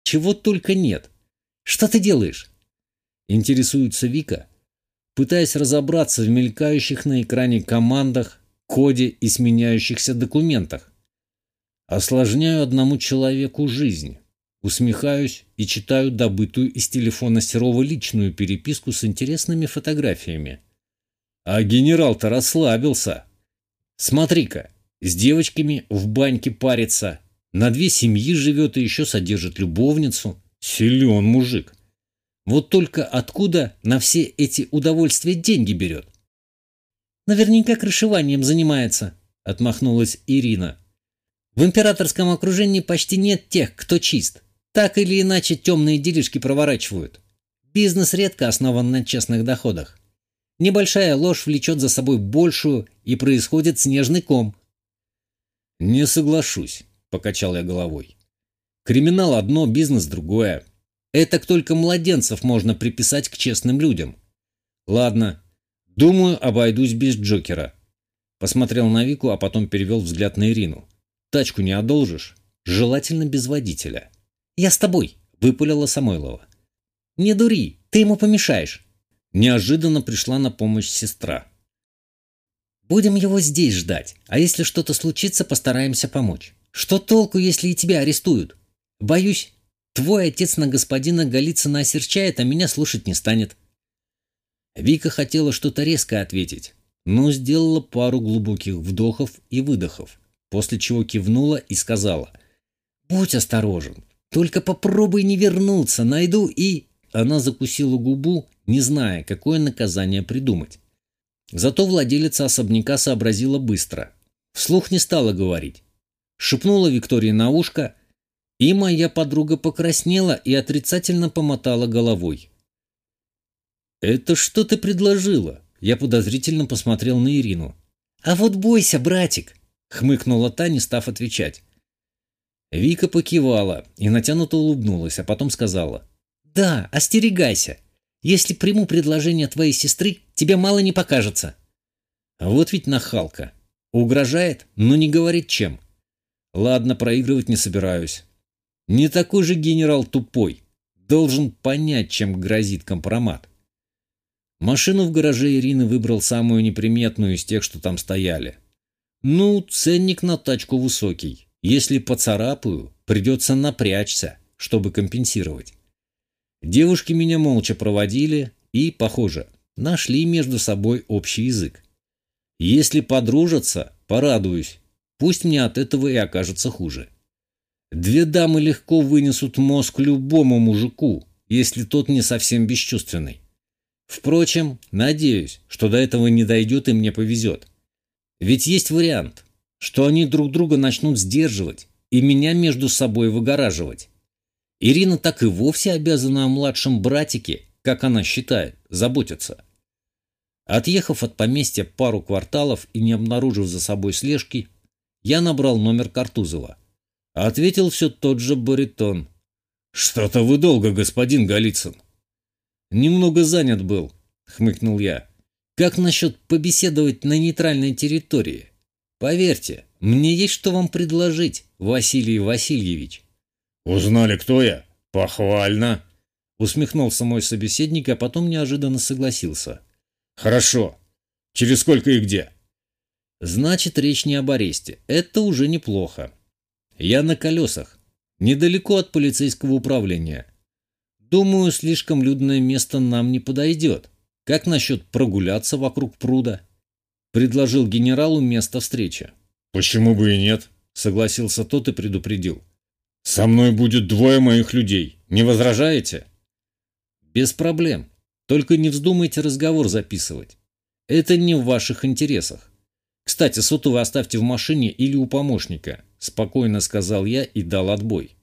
Чего только нет. Что ты делаешь? Интересуется Вика, пытаясь разобраться в мелькающих на экране командах, коде и сменяющихся документах. Осложняю одному человеку жизнь. Усмехаюсь и читаю добытую из телефона Серова личную переписку с интересными фотографиями. А генерал-то расслабился. Смотри-ка, с девочками в баньке парится, на 2 семьи живет и еще содержит любовницу. Силен мужик. Вот только откуда на все эти удовольствия деньги берет? Наверняка крышеванием занимается, отмахнулась Ирина. В императорском окружении почти нет тех, кто чист. Так или иначе темные делишки проворачивают. Бизнес редко основан на честных доходах. Небольшая ложь влечет за собой большую, и происходит снежный ком. «Не соглашусь», — покачал я головой. «Криминал одно, бизнес другое. Этак только младенцев можно приписать к честным людям. Ладно, думаю, обойдусь без Джокера». Посмотрел на Вику, а потом перевел взгляд на Ирину. «Тачку не одолжишь? Желательно без водителя». «Я с тобой», — выпалила Самойлова. «Не дури, ты ему помешаешь». Неожиданно пришла на помощь сестра. «Будем его здесь ждать, а если что-то случится, постараемся помочь. Что толку, если и тебя арестуют? Боюсь, твой отец на господина Голицына осерчает, а меня слушать не станет». Вика хотела что-то резко ответить, но сделала пару глубоких вдохов и выдохов, после чего кивнула и сказала: «Будь осторожен, только попробуй не вернуться, найду и...» Она закусила губу, не зная, какое наказание придумать. Зато владелица особняка сообразила быстро. Вслух не стала говорить. Шепнула Виктории на ушко, и моя подруга покраснела и отрицательно помотала головой. «Это что ты предложила?» Я подозрительно посмотрел на Ирину. «А вот бойся, братик!» — хмыкнула та, не став отвечать. Вика покивала и натянуто улыбнулась, а потом сказала: «Да, остерегайся. Если приму предложение твоей сестры, тебе мало не покажется». А вот ведь нахалка. Угрожает, но не говорит чем. Ладно, проигрывать не собираюсь. Не такой же генерал тупой. Должен понять, чем грозит компромат. Машину в гараже Ирины выбрал самую неприметную из тех, что там стояли. Ну, ценник на тачку высокий. Если поцарапаю, придется напрячься, чтобы компенсировать. Девушки меня молча проводили и, похоже, нашли между собой общий язык. Если подружатся, порадуюсь. Пусть мне от этого и окажется хуже. 2 дамы легко вынесут мозг любому мужику, если тот не совсем бесчувственный. Впрочем, надеюсь, что до этого не дойдет и мне повезет. Ведь есть вариант, что они друг друга начнут сдерживать и меня между собой выгораживать. Ирина так и вовсе обязана о младшем братике, как она считает, заботиться. Отъехав от поместья пару кварталов и не обнаружив за собой слежки, я набрал номер Картузова. Ответил все тот же баритон. «Что-то вы долго, господин Голицын». «Немного занят был», — хмыкнул я. «Как насчет побеседовать на нейтральной территории? Поверьте, мне есть что вам предложить, Василий Васильевич». «Узнали, кто я? Похвально!» Усмехнулся мой собеседник, а потом неожиданно согласился. «Хорошо. Через сколько и где?» «Значит, речь не об аресте. Это уже неплохо. Я на колесах, недалеко от полицейского управления. Думаю, слишком людное место нам не подойдет. Как насчет прогуляться вокруг пруда?» Предложил генералу место встречи. «Почему бы и нет?» — согласился тот и предупредил. «Со мной будет 2 моих людей. Не возражаете?» «Без проблем. Только не вздумайте разговор записывать. Это не в ваших интересах. Кстати, сотовый оставьте в машине или у помощника», — спокойно сказал я и дал отбой.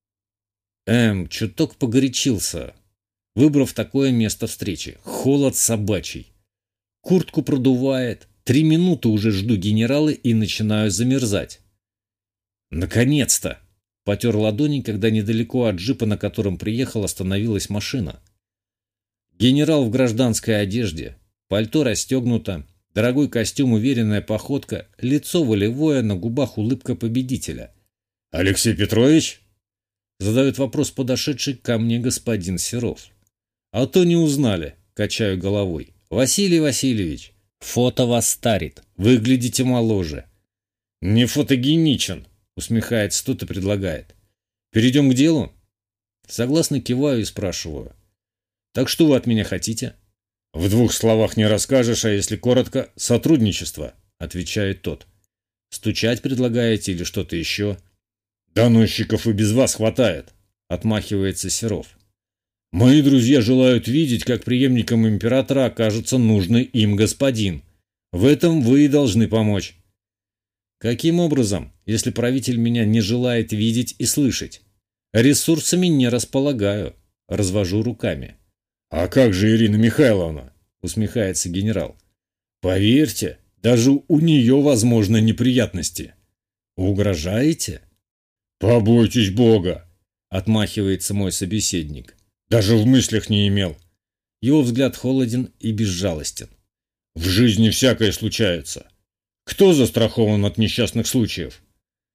Чуток погорячился, выбрав такое место встречи. Холод собачий. Куртку продувает. 3 минуты уже жду генерала и начинаю замерзать. «Наконец-то!» — потер ладони, когда недалеко от джипа, на котором приехал, остановилась машина. Генерал в гражданской одежде, пальто расстегнуто, дорогой костюм, уверенная походка, лицо волевое, на губах улыбка победителя. «Алексей Петрович?» Задает вопрос подошедший ко мне господин Серов. А то не узнали, качаю головой. Василий Васильевич, фото вас старит, выглядите моложе. Не фотогеничен, усмехается тот и предлагает. Перейдем к делу? Согласно киваю и спрашиваю. Так что вы от меня хотите? В двух словах не расскажешь, а если коротко, сотрудничество, отвечает тот. Стучать предлагаете или что-то еще? Доносчиков и без вас хватает, отмахивается Серов. Мои друзья желают видеть, как преемником императора окажется нужный им господин. В этом вы и должны помочь. Каким образом, если правитель меня не желает видеть и слышать? Ресурсами не располагаю, развожу руками. А как же Ирина Михайловна? Усмехается генерал. Поверьте, даже у нее возможны неприятности. Угрожаете? Побойтесь Бога, отмахивается мой собеседник. Даже в мыслях не имел. Его взгляд холоден и безжалостен. В жизни всякое случается. Кто застрахован от несчастных случаев?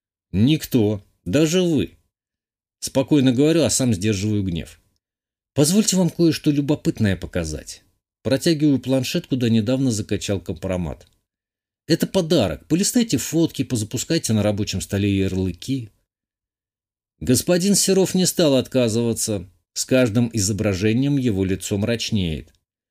Никто, даже вы. Спокойно говорю, а сам сдерживаю гнев. Позвольте вам кое-что любопытное показать. Протягиваю планшет, куда недавно закачал компромат. Это подарок. Полистайте фотки, позапускайте на рабочем столе ярлыки. Господин Серов не стал отказываться. С каждым изображением его лицо мрачнеет.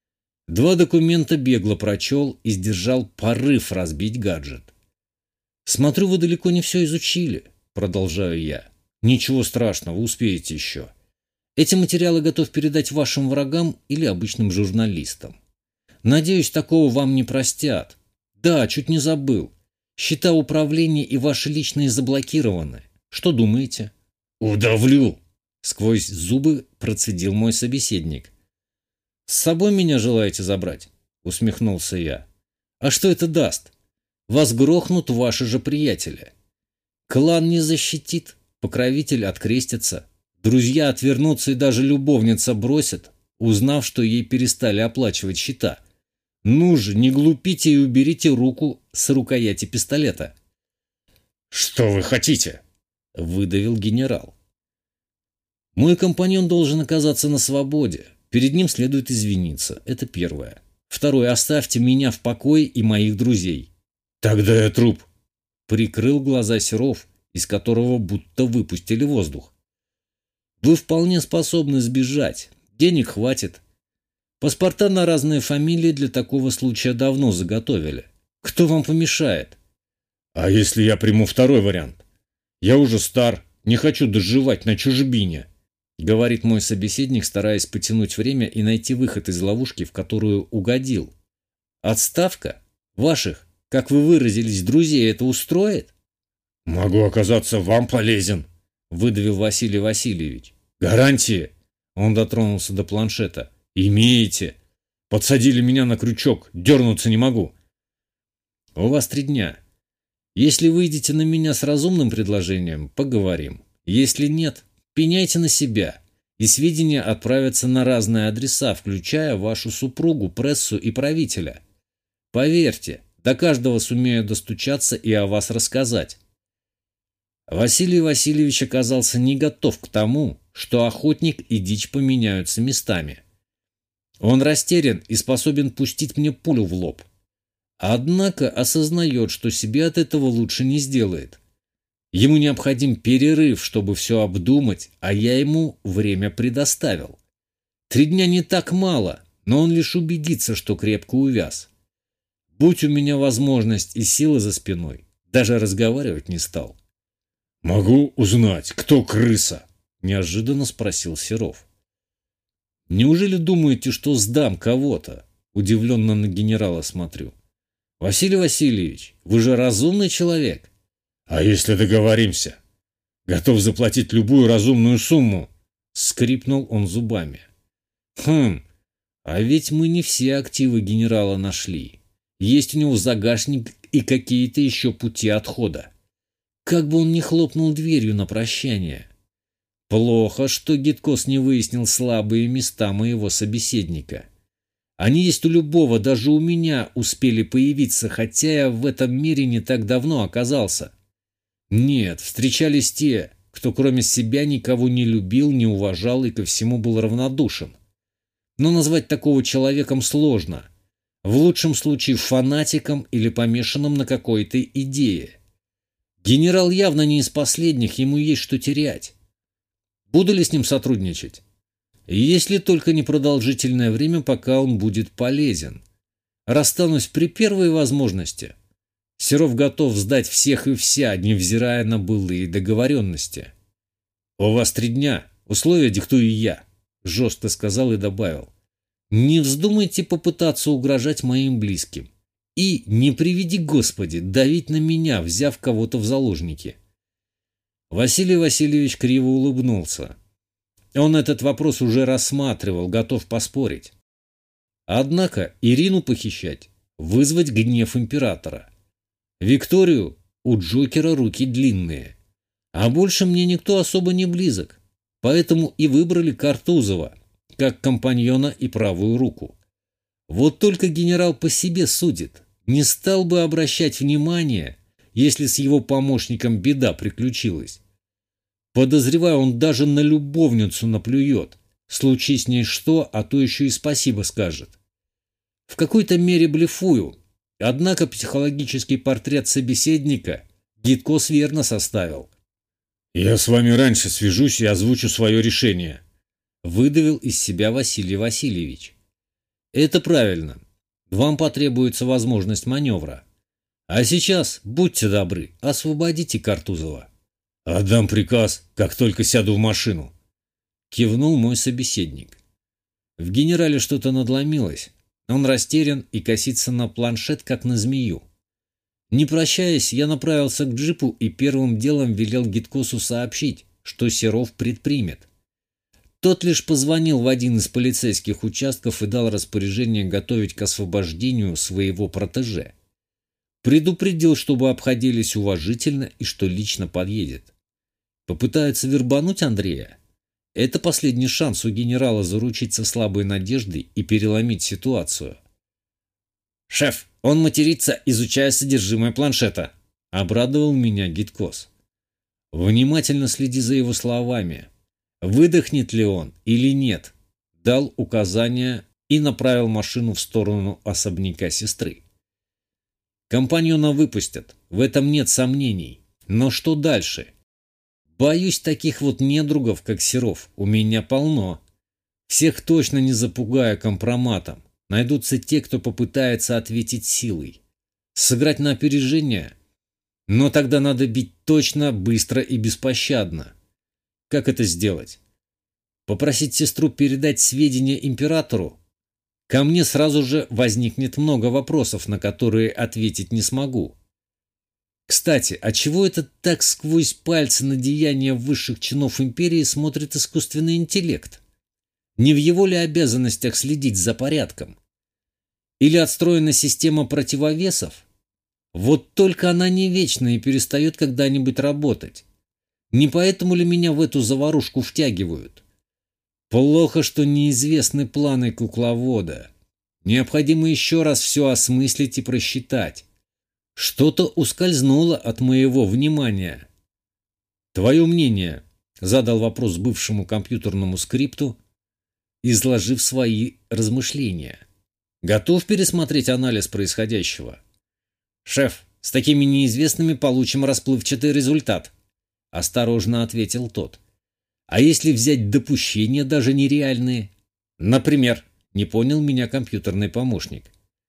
2 документа бегло прочел и сдержал порыв разбить гаджет. «Смотрю, вы далеко не все изучили», — продолжаю я. «Ничего страшного, успеете еще. Эти материалы готов передать вашим врагам или обычным журналистам. Надеюсь, такого вам не простят. Да, чуть не забыл. Счета управления и ваши личные заблокированы. Что думаете?» «Удавлю!» — сквозь зубы процедил мой собеседник. «С собой меня желаете забрать?» — усмехнулся я. «А что это даст? Вас грохнут ваши же приятели. Клан не защитит, покровитель открестится, друзья отвернутся и даже любовница бросит, узнав, что ей перестали оплачивать счета. Ну же, не глупите и уберите руку с рукояти пистолета». «Что вы хотите?» — выдавил генерал. «Мой компаньон должен оказаться на свободе. Перед ним следует извиниться. Это первое. Второе. Оставьте меня в покое и моих друзей». «Тогда я труп», — прикрыл глаза Серов, из которого будто выпустили воздух. «Вы вполне способны сбежать. Денег хватит. Паспорта на разные фамилии для такого случая давно заготовили. Кто вам помешает?» «А если я приму второй вариант? Я уже стар, не хочу доживать на чужбине», — говорит мой собеседник, стараясь потянуть время и найти выход из ловушки, в которую угодил. «Отставка? Ваших, как вы выразились, друзей это устроит?» «Могу оказаться вам полезен», — выдавил Василий Васильевич. «Гарантии?» — он дотронулся до планшета. «Имеете. Подсадили меня на крючок, дернуться не могу». «У вас 3 дня. Если выйдете на меня с разумным предложением, поговорим. Если нет, пеняйте на себя, и сведения отправятся на разные адреса, включая вашу супругу, прессу и правителя. Поверьте, до каждого сумею достучаться и о вас рассказать». Василий Васильевич оказался не готов к тому, что охотник и дичь поменяются местами. Он растерян и способен пустить мне пулю в лоб. Однако осознает, что себе от этого лучше не сделает. Ему необходим перерыв, чтобы все обдумать, а я ему время предоставил. 3 дня не так мало, но он лишь убедится, что крепко увяз. Будь у меня возможность и сила за спиной, даже разговаривать не стал. «Могу узнать, кто крыса?» — неожиданно спросил Серов. «Неужели думаете, что сдам кого-то?» — удивленно на генерала смотрю. «Василий Васильевич, вы же разумный человек». «А если договоримся? Готов заплатить любую разумную сумму», — скрипнул он зубами. А ведь мы не все активы генерала нашли. Есть у него загашник и какие-то еще пути отхода. Как бы он ни хлопнул дверью на прощание. Плохо, что Гиткос не выяснил слабые места моего собеседника. Они есть у любого, даже у меня успели появиться, хотя я в этом мире не так давно оказался. Нет, встречались те, кто кроме себя никого не любил, не уважал и ко всему был равнодушен. Но назвать такого человеком сложно. В лучшем случае фанатиком или помешанным на какой-то идее. Генерал явно не из последних, ему есть что терять. Буду ли с ним сотрудничать? Если только непродолжительное время, пока он будет полезен. Расстанусь при первой возможности. Серов готов сдать всех и вся, невзирая на былые договоренности. «У вас 3 дня, условия диктую я», — жестко сказал и добавил. «Не вздумайте попытаться угрожать моим близким. И, не приведи Господи, давить на меня, взяв кого-то в заложники». Василий Васильевич криво улыбнулся. Он этот вопрос уже рассматривал, готов поспорить. Однако Ирину похищать, вызвать гнев императора. Викторию у Джокера руки длинные. А больше мне никто особо не близок. Поэтому и выбрали Картузова, как компаньона и правую руку. Вот только генерал по себе судит. Не стал бы обращать внимание, если с его помощником беда приключилась. Подозреваю, он даже на любовницу наплюет. Случись с ней что, а то еще и спасибо скажет. В какой-то мере блефую. Однако психологический портрет собеседника Гиткос верно составил. «Я с вами раньше свяжусь и озвучу свое решение», — выдавил из себя Василий Васильевич. «Это правильно. Вам потребуется возможность маневра. А сейчас, будьте добры, освободите Картузова». «Отдам приказ, как только сяду в машину», — кивнул мой собеседник. В генерале что-то надломилось. Он растерян и косится на планшет, как на змею. Не прощаясь, я направился к джипу и первым делом велел Гиткосу сообщить, что Серов предпримет. Тот лишь позвонил в один из полицейских участков и дал распоряжение готовить к освобождению своего протеже. Предупредил, чтобы обходились уважительно и что лично подъедет. Попытаются вербануть Андрея? Это последний шанс у генерала заручиться слабой надеждой и переломить ситуацию. «Шеф, он матерится, изучая содержимое планшета», — обрадовал меня Гиткос. «Внимательно следи за его словами. Выдохнет ли он или нет?» Дал указания и направил машину в сторону особняка сестры. Компаньона выпустят, в этом нет сомнений. Но что дальше? Боюсь, таких вот недругов, как Серов, у меня полно. Всех точно не запугаю компроматом. Найдутся те, кто попытается ответить силой. Сыграть на опережение? Но тогда надо бить точно, быстро и беспощадно. Как это сделать? Попросить сестру передать сведения императору? Ко мне сразу же возникнет много вопросов, на которые ответить не смогу. Кстати, а чего это так сквозь пальцы на деяния высших чинов империи смотрит искусственный интеллект? Не в его ли обязанностях следить за порядком? Или отстроена система противовесов? Вот только она не вечна и перестает когда-нибудь работать. Не поэтому ли меня в эту заварушку втягивают? Плохо, что неизвестны планы кукловода. Необходимо еще раз все осмыслить и просчитать. Что-то ускользнуло от моего внимания. «Твое мнение?» – задал вопрос бывшему компьютерному скрипту, изложив свои размышления. «Готов пересмотреть анализ происходящего?» «Шеф, с такими неизвестными получим расплывчатый результат», – осторожно ответил тот. «А если взять допущения даже нереальные?» «Например», – не понял меня компьютерный помощник.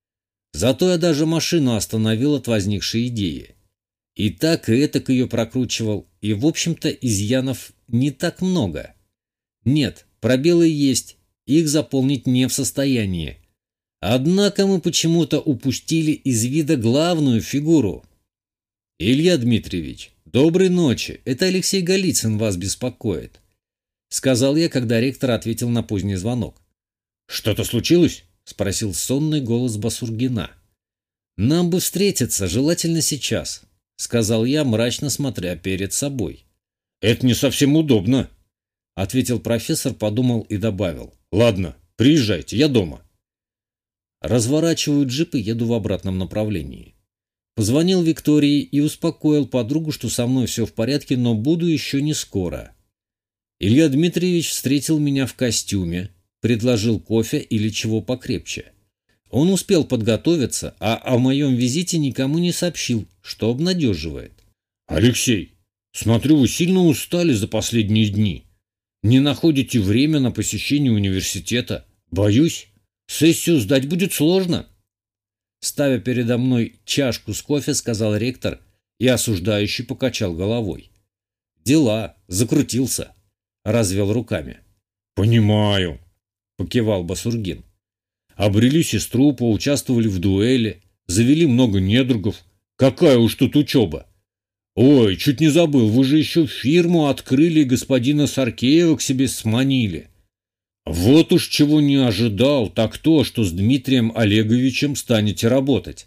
Зато я даже машину остановил от возникшей идеи. И так ее прокручивал, и, в общем-то, изъянов не так много. Нет, пробелы есть, их заполнить не в состоянии. Однако мы почему-то упустили из вида главную фигуру. «Илья Дмитриевич, доброй ночи, это Алексей Голицын вас беспокоит», — сказал я, когда ректор ответил на поздний звонок. «Что-то случилось?» — спросил сонный голос Басургина. «Нам бы встретиться, желательно сейчас», — сказал я, мрачно смотря перед собой. «Это не совсем удобно», — ответил профессор, подумал и добавил. «Ладно, приезжайте, я дома». Разворачиваю джип и еду в обратном направлении. Позвонил Виктории и успокоил подругу, что со мной все в порядке, но буду еще не скоро. Илья Дмитриевич встретил меня в костюме, предложил кофе или чего покрепче. Он успел подготовиться, а о моем визите никому не сообщил, что обнадеживает. «Алексей, смотрю, вы сильно устали за последние дни. Не находите время на посещение университета. Боюсь, сессию сдать будет сложно». Ставя передо мной чашку с кофе, сказал ректор и осуждающе покачал головой. «Дела, закрутился», — развел руками. «Понимаю», — покивал Басургин. «Обрели сестру, поучаствовали в дуэли, завели много недругов. Какая уж тут учеба! Ой, чуть не забыл, вы же еще фирму открыли и господина Саркеева к себе сманили. Вот уж чего не ожидал, так то, что с Дмитрием Олеговичем станете работать».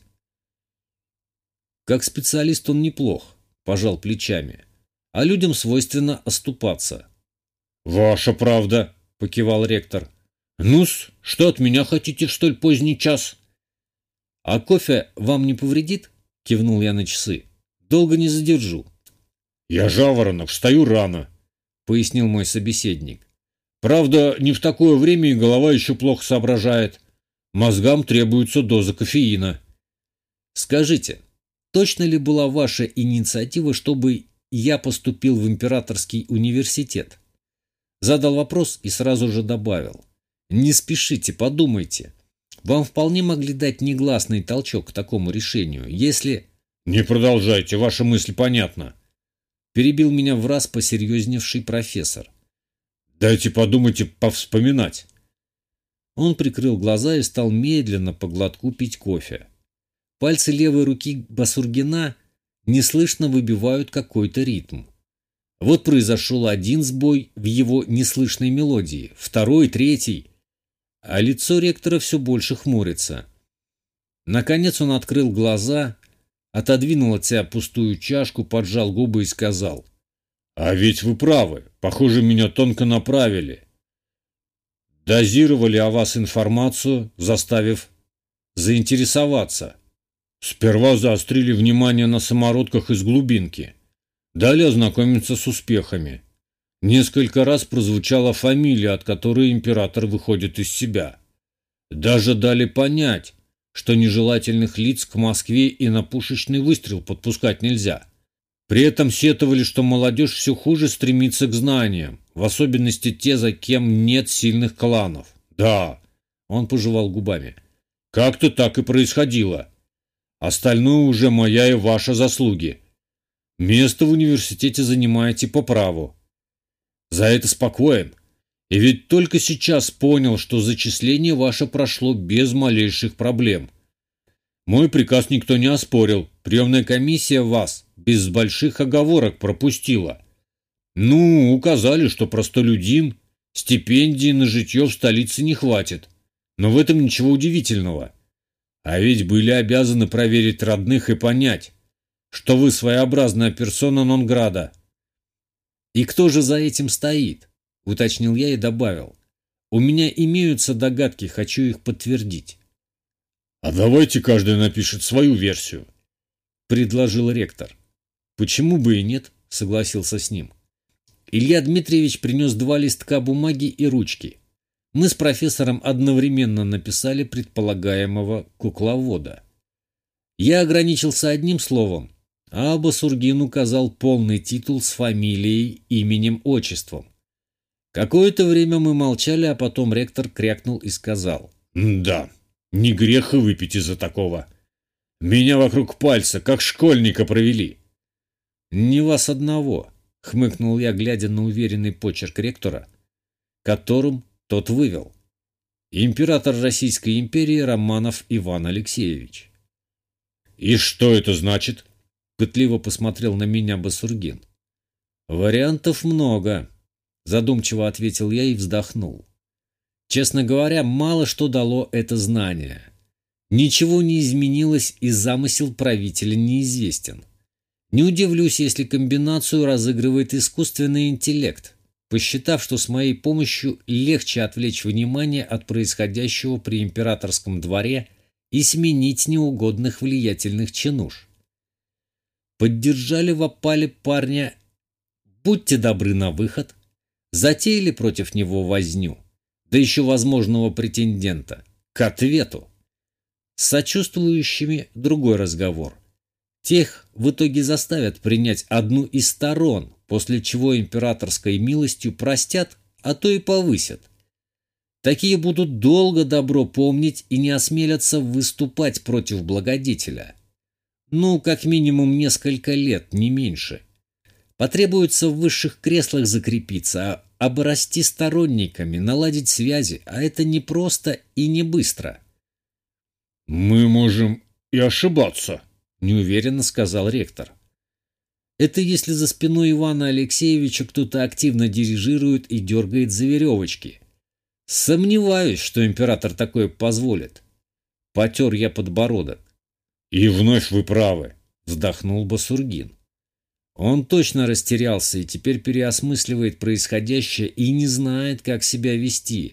«Как специалист он неплох», — пожал плечами. «А людям свойственно оступаться». «Ваша правда», — покивал ректор. «Ну-с, что от меня хотите в столь поздний час?» «А кофе вам не повредит?» — кивнул я на часы. «Долго не задержу». «Я жаворонок, встаю рано», — пояснил мой собеседник. «Правда, не в такое время и голова еще плохо соображает. Мозгам требуется доза кофеина». «Скажите, точно ли была ваша инициатива, чтобы я поступил в Императорский университет?» Задал вопрос и сразу же добавил. «Не спешите, подумайте. Вам вполне могли дать негласный толчок к такому решению, если...» «Не продолжайте, ваша мысль понятна», — перебил меня враз посерьезневший профессор. «Дайте подумать и повспоминать». Он прикрыл глаза и стал медленно по глотку пить кофе. Пальцы левой руки Басургина неслышно выбивают какой-то ритм. Вот произошел один сбой в его неслышной мелодии, второй, третий, а лицо ректора все больше хмурится. Наконец он открыл глаза, отодвинул от себя пустую чашку, поджал губы и сказал: «А ведь вы правы, похоже, меня тонко направили. Дозировали о вас информацию, заставив заинтересоваться. Сперва заострили внимание на самородках из глубинки, далее ознакомиться с успехами. Несколько раз прозвучала фамилия, от которой император выходит из себя. Даже дали понять, что нежелательных лиц к Москве и на пушечный выстрел подпускать нельзя. При этом сетовали, что молодежь все хуже стремится к знаниям, в особенности те, за кем нет сильных кланов. Да, он пожевал губами. Как-то так и происходило. Остальное уже моя и ваша заслуги. Место в университете занимаете по праву. За это спокоен. И ведь только сейчас понял, что зачисление ваше прошло без малейших проблем. Мой приказ никто не оспорил. Приемная комиссия вас без больших оговорок пропустила. Ну, указали, что простолюдин, стипендии на житье в столице не хватит. Но в этом ничего удивительного. А ведь были обязаны проверить родных и понять, что вы своеобразная персона нон-града. «И кто же за этим стоит?» — уточнил я и добавил. «У меня имеются догадки, хочу их подтвердить». «А давайте каждый напишет свою версию», — предложил ректор. «Почему бы и нет?» — согласился с ним. Илья Дмитриевич принес 2 листка бумаги и ручки. Мы с профессором одновременно написали предполагаемого кукловода. Я ограничился одним словом, а Басургин указал полный титул с фамилией, именем, отчеством. Какое-то время мы молчали, а потом ректор крякнул и сказал: «Да, не грех и выпить из-за такого. Меня вокруг пальца, как школьника, провели». «Не вас одного», — хмыкнул я, глядя на уверенный почерк ректора, которым тот вывел: «Император Российской империи Романов Иван Алексеевич». «И что это значит?» — пытливо посмотрел на меня Басургин. «Вариантов много», — задумчиво ответил я и вздохнул. Честно говоря, мало что дало это знание. Ничего не изменилось, и замысел правителя неизвестен. Не удивлюсь, если комбинацию разыгрывает искусственный интеллект, посчитав, что с моей помощью легче отвлечь внимание от происходящего при императорском дворе и сменить неугодных влиятельных чинуш. поддержали в опале парня, будьте добры на выход, затеяли против него возню, да еще возможного претендента, к ответу. С сочувствующими другой разговор. Тех в итоге заставят принять одну из сторон, после чего императорской милостью простят, а то и повысят. Такие будут долго добро помнить и не осмелятся выступать против благодетеля. Ну, как минимум несколько лет, не меньше. Потребуется в высших креслах закрепиться, обрасти сторонниками, наладить связи, а это не просто и не быстро. «Мы можем и ошибаться», — неуверенно сказал ректор. Это если за спиной Ивана Алексеевича кто-то активно дирижирует и дергает за веревочки. Сомневаюсь, что император такое позволит. Потер я подбородок. «И вновь вы правы», — вздохнул Басургин. Он точно растерялся и теперь переосмысливает происходящее и не знает, как себя вести.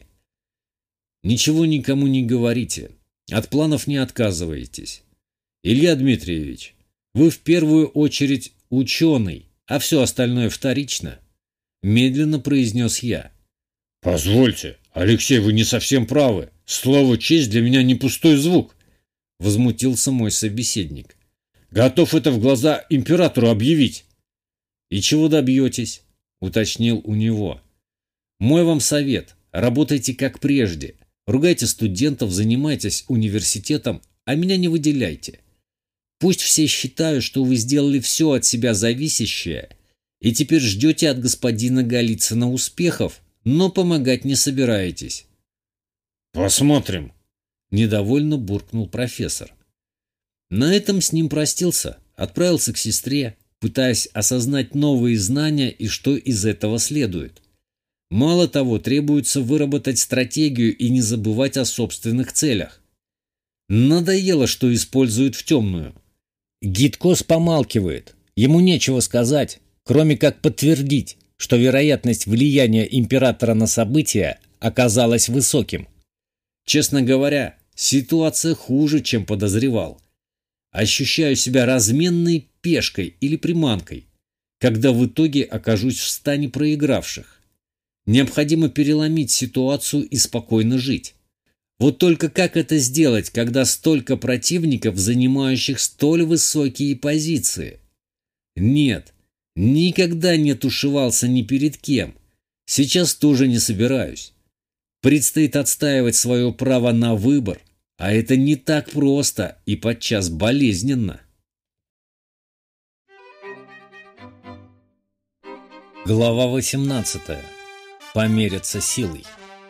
Ничего никому не говорите. От планов не отказываетесь. Илья Дмитриевич, вы в первую очередь ученый, а все остальное вторично, медленно произнес я. «Позвольте, Алексей, вы не совсем правы. Слово «честь» для меня не пустой звук», — возмутился мой собеседник. «Готов это в глаза императору объявить». «И чего добьетесь?» — уточнил у него. «Мой вам совет. Работайте как прежде. Ругайте студентов, занимайтесь университетом, а меня не выделяйте. Пусть все считают, что вы сделали все от себя зависящее, и теперь ждете от господина Голицына успехов, но помогать не собираетесь». «Посмотрим», — недовольно буркнул профессор. На этом с ним простился, отправился к сестре, пытаясь осознать новые знания и что из этого следует. Мало того, требуется выработать стратегию и не забывать о собственных целях. Надоело, что используют в темную. Гидкос помалкивает, ему нечего сказать, кроме как подтвердить, что вероятность влияния императора на события оказалась высоким. Честно говоря, ситуация хуже, чем подозревал. Ощущаю себя разменной пешкой или приманкой, когда в итоге окажусь в стане проигравших. Необходимо переломить ситуацию и спокойно жить. Вот только как это сделать, когда столько противников, занимающих столь высокие позиции? Нет, никогда не тушевался ни перед кем. Сейчас тоже не собираюсь. Предстоит отстаивать свое право на выбор, а это не так просто и подчас болезненно. Глава 18. Помериться силой.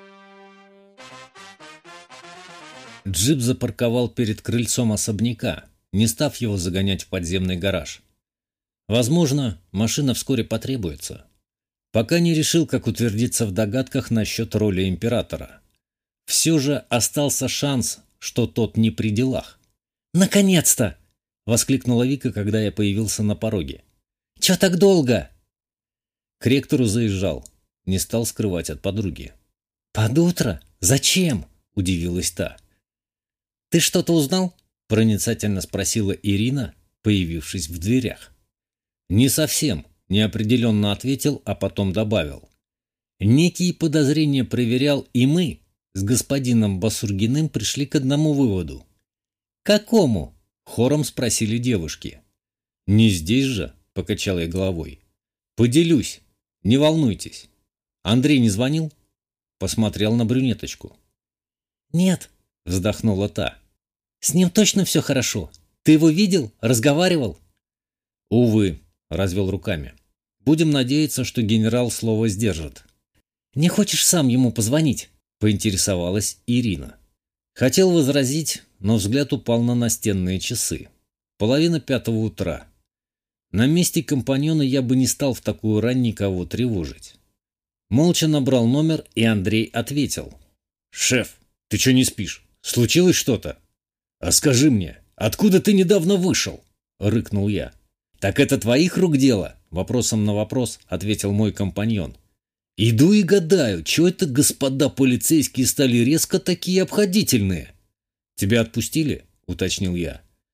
Джип запарковал перед крыльцом особняка, не став его загонять в подземный гараж. Возможно, машина вскоре потребуется. Пока не решил, как утвердиться в догадках насчет роли императора. Все же остался шанс, что тот не при делах. «Наконец-то!» — воскликнула Вика, когда я появился на пороге. «Чё так долго?» К ректору заезжал. Не стал скрывать от подруги. «Под утро? Зачем?» – удивилась та. «Ты что-то узнал?» – проницательно спросила Ирина, появившись в дверях. «Не совсем», – неопределенно ответил, а потом добавил. «Некие подозрения проверял, и мы с господином Басургиным пришли к одному выводу». «Какому?» – хором спросили девушки. «Не здесь же», – покачал я головой. «Поделюсь, не волнуйтесь». «Андрей не звонил?» Посмотрел на брюнеточку. «Нет», — вздохнула та. «С ним точно все хорошо. Ты его видел? Разговаривал?» «Увы», — развел руками. «Будем надеяться, что генерал слово сдержит». «Не хочешь сам ему позвонить?» — поинтересовалась Ирина. Хотел возразить, но взгляд упал на настенные часы. 4:30 утра. На месте компаньона я бы не стал в такую рань никого тревожить. Молча набрал номер, и Андрей ответил. «Шеф, ты что не спишь? Случилось что-то?» «А скажи мне, откуда ты недавно вышел?» — рыкнул я. «Так это твоих рук дело?» — вопросом на вопрос ответил мой компаньон. «Иду и гадаю, чего это господа полицейские стали резко такие обходительные?» «Тебя отпустили?» — уточнил я.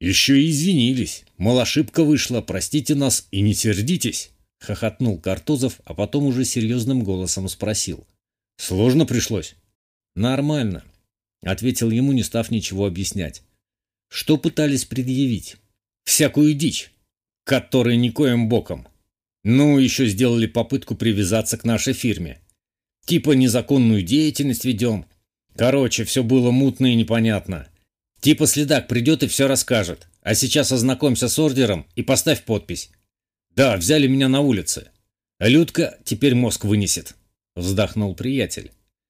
Еще и извинились. Мол, ошибка вышла, простите нас и не сердитесь. Хохотнул Картузов, а потом уже серьезным голосом спросил. Сложно пришлось? Нормально, ответил ему, не став ничего объяснять. Что пытались предъявить? Всякую дичь, которой никоим боком. Ну, еще сделали попытку привязаться к нашей фирме. Типа незаконную деятельность ведем. Короче, все было мутно и непонятно. Типа следак придет и все расскажет. А сейчас ознакомься с ордером и поставь подпись. Да, взяли меня на улице. А Людка теперь мозг вынесет. Вздохнул приятель.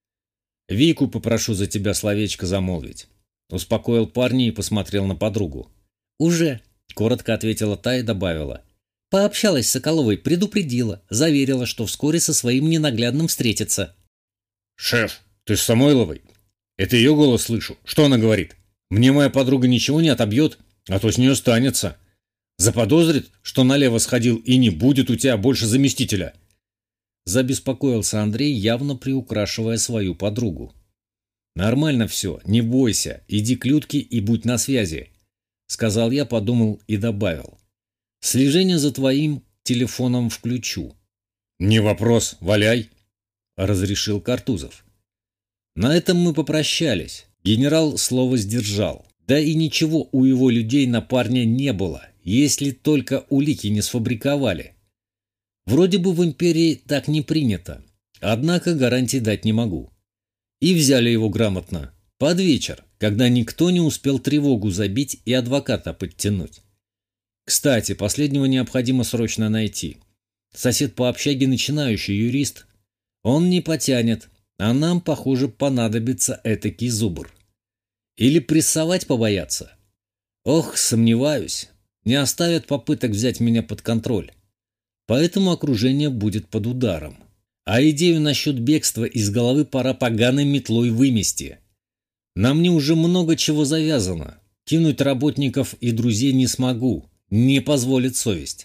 Вику попрошу за тебя словечко замолвить. Успокоил парня и посмотрел на подругу. Уже, коротко ответила та и добавила. Пообщалась с Соколовой, предупредила, заверила, что вскоре со своим ненаглядным встретится. «Шеф, ты с Самойловой? Это ее голос слышу. Что она говорит? Мне моя подруга ничего не отобьет, а то с нее станется. Заподозрит, что налево сходил, и не будет у тебя больше заместителя». Забеспокоился Андрей, явно приукрашивая свою подругу. «Нормально все, не бойся, иди к Людке и будь на связи», — сказал я, подумал и добавил. «Слежение за твоим телефоном включу». «Не вопрос, валяй», — разрешил Картузов. На этом мы попрощались. Генерал слово сдержал. Да и ничего у его людей на парня не было, если только улики не сфабриковали. Вроде бы в империи так не принято, однако гарантий дать не могу. И взяли его грамотно, под вечер, когда никто не успел тревогу забить и адвоката подтянуть. Кстати, последнего необходимо срочно найти. Сосед по общаге начинающий юрист. Он не потянет, а нам, похоже, понадобится этакий зубр. Или прессовать побояться? Ох, сомневаюсь, не оставят попыток взять меня под контроль. Поэтому окружение будет под ударом. А идею насчет бегства из головы пора поганой метлой вымести. На мне уже много чего завязано. Кинуть работников и друзей не смогу. Не позволит совесть.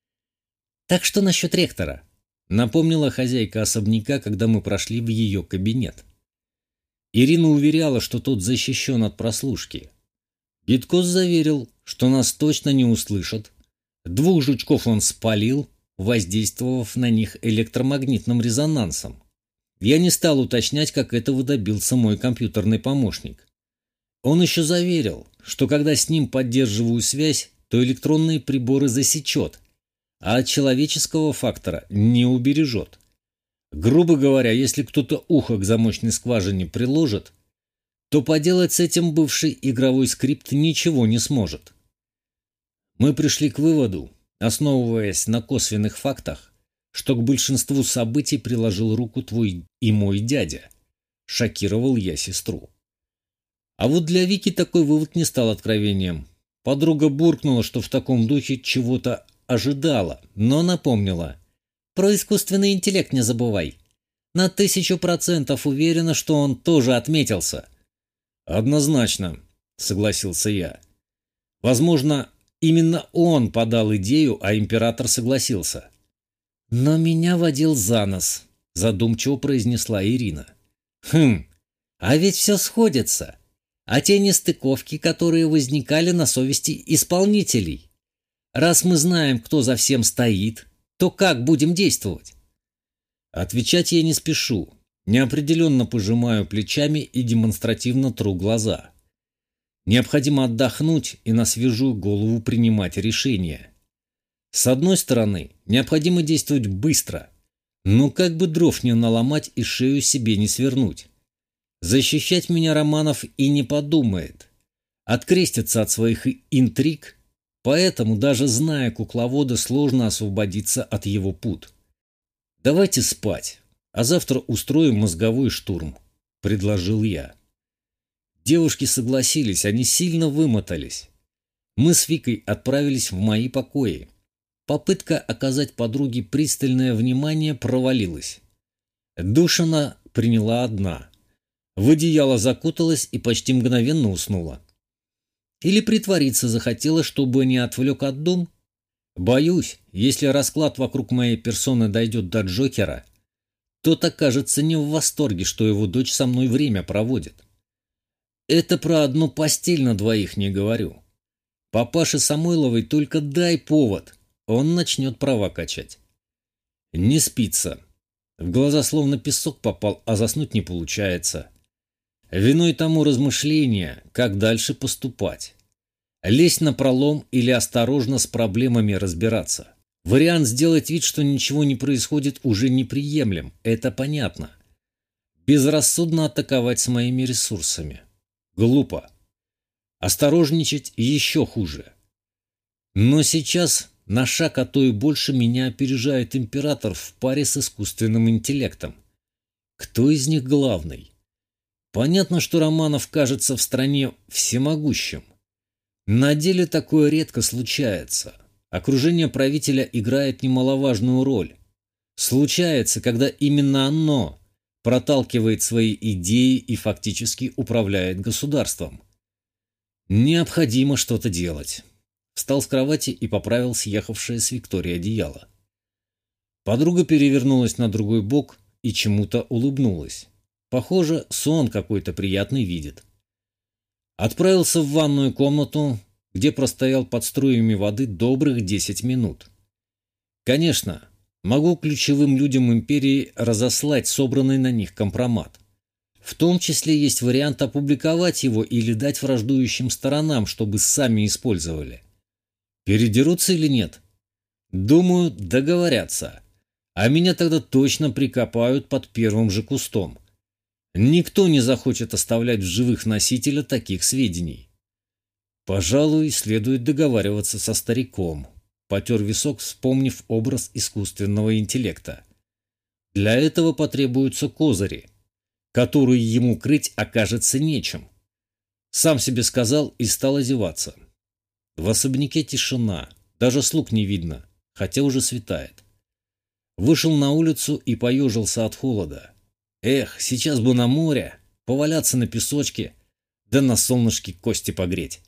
Так что насчет ректора? Напомнила хозяйка особняка, когда мы прошли в ее кабинет. Ирина уверяла, что тот защищен от прослушки. Гиткос заверил, что нас точно не услышат. 2 жучков он спалил, воздействовав на них электромагнитным резонансом. Я не стал уточнять, как этого добился мой компьютерный помощник. Он еще заверил, что когда с ним поддерживаю связь, то электронные приборы засечет, а от человеческого фактора не убережет. Грубо говоря, если кто-то ухо к замочной скважине приложит, то поделать с этим бывший игровой скрипт ничего не сможет. Мы пришли к выводу, основываясь на косвенных фактах, что к большинству событий приложил руку твой и мой дядя. Шокировал я сестру. А вот для Вики такой вывод не стал откровением. Подруга буркнула, что в таком духе чего-то ожидала, но напомнила. Про искусственный интеллект не забывай. На 1000% уверена, что он тоже отметился. Однозначно, согласился я. Возможно, именно он подал идею, а император согласился. Но меня водил за нос, задумчиво произнесла Ирина. А ведь все сходится. А те нестыковки, которые возникали на совести исполнителей. Раз мы знаем, кто за всем стоит, то как будем действовать? Отвечать я не спешу, неопределенно пожимаю плечами и демонстративно тру глаза. Необходимо отдохнуть и на свежую голову принимать решения. С одной стороны, необходимо действовать быстро, но как бы дров не наломать и шею себе не свернуть. Защищать меня Романов и не подумает. Открестится от своих интриг, поэтому, даже зная кукловода, сложно освободиться от его пут. «Давайте спать, а завтра устроим мозговой штурм», — предложил я. Девушки согласились, они сильно вымотались. Мы с Викой отправились в мои покои. Попытка оказать подруге пристальное внимание провалилась. Душ она приняла одна. В одеяло закуталась и почти мгновенно уснула. Или притвориться захотела, чтобы не отвлек от дум? Боюсь, если расклад вокруг моей персоны дойдет до Джокера, тот окажется не в восторге, что его дочь со мной время проводит. Это про одну постель на двоих не говорю. Папаше Самойловой только дай повод, он начнет права качать. Не спится. В глаза словно песок попал, а заснуть не получается. Виной тому размышления, как дальше поступать. Лезть напролом или осторожно с проблемами разбираться. Вариант сделать вид, что ничего не происходит, уже неприемлем, это понятно. Безрассудно атаковать с моими ресурсами. Глупо. Осторожничать еще хуже. Но сейчас на шаг, а то и больше, меня опережает император в паре с искусственным интеллектом. Кто из них главный? Понятно, что Романов кажется в стране всемогущим. На деле такое редко случается. Окружение правителя играет немаловажную роль. Случается, когда именно оно проталкивает свои идеи и фактически управляет государством. Необходимо что-то делать. Встал с кровати и поправил съехавшее с Виктории одеяло. Подруга перевернулась на другой бок и чему-то улыбнулась. Похоже, сон какой-то приятный видит. Отправился в ванную комнату, где простоял под струями воды добрых 10 минут. Конечно, могу ключевым людям империи разослать собранный на них компромат. В том числе есть вариант опубликовать его или дать враждующим сторонам, чтобы сами использовали. Передерутся или нет? Думаю, договорятся. А меня тогда точно прикопают под первым же кустом. Никто не захочет оставлять в живых носителя таких сведений. Пожалуй, следует договариваться со стариком. Потер висок, вспомнив образ искусственного интеллекта. Для этого потребуются козыри, которые ему крыть окажется нечем. Сам себе сказал и стал озеваться. В особняке тишина, даже слуг не видно, хотя уже светает. Вышел на улицу и поежился от холода. Эх, сейчас бы на море, поваляться на песочке, да на солнышке кости погреть.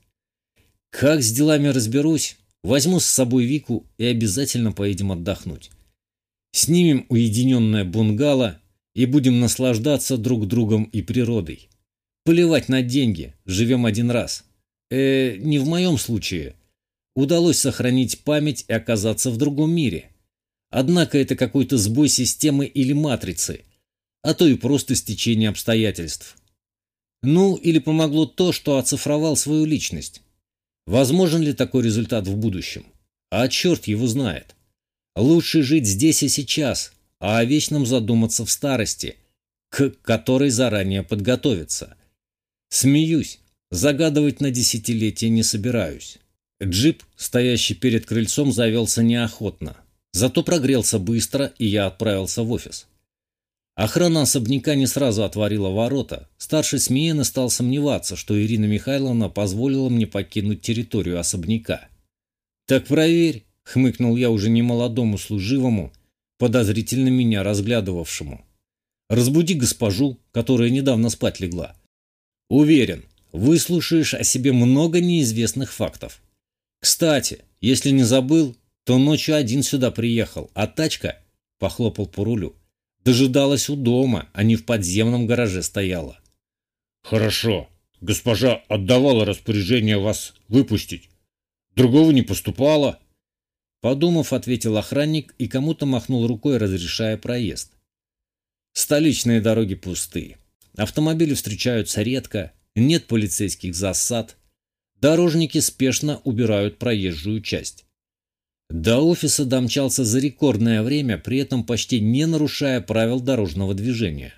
Как с делами разберусь, возьму с собой Вику и обязательно поедем отдохнуть. Снимем уединенное бунгало и будем наслаждаться друг другом и природой. Плевать на деньги, живем один раз. Не в моем случае. Удалось сохранить память и оказаться в другом мире. Однако это какой-то сбой системы или матрицы, а то и просто стечение обстоятельств. Ну, или помогло то, что оцифровал свою личность. Возможен ли такой результат в будущем? А черт его знает. Лучше жить здесь и сейчас, а о вечном задуматься в старости, к которой заранее подготовиться. Смеюсь, загадывать на десятилетия не собираюсь. Джип, стоящий перед крыльцом, завелся неохотно. Зато прогрелся быстро, и я отправился в офис. Охрана особняка не сразу отворила ворота. Старший смены стал сомневаться, что Ирина Михайловна позволила мне покинуть территорию особняка. «Так проверь», — хмыкнул я уже немолодому служивому, подозрительно меня разглядывавшему. «Разбуди госпожу, которая недавно спать легла. Уверен, выслушаешь о себе много неизвестных фактов. Кстати, если не забыл, то ночью один сюда приехал, а тачка, — похлопал по рулю, — дожидалась у дома, а не в подземном гараже стояла». Хорошо. Госпожа отдавала распоряжение вас выпустить. Другого не поступало. Подумав, ответил охранник и кому-то махнул рукой, разрешая проезд. Столичные дороги пусты. Автомобили встречаются редко, нет полицейских засад. Дорожники спешно убирают проезжую часть. До офиса домчался за рекордное время, при этом почти не нарушая правил дорожного движения.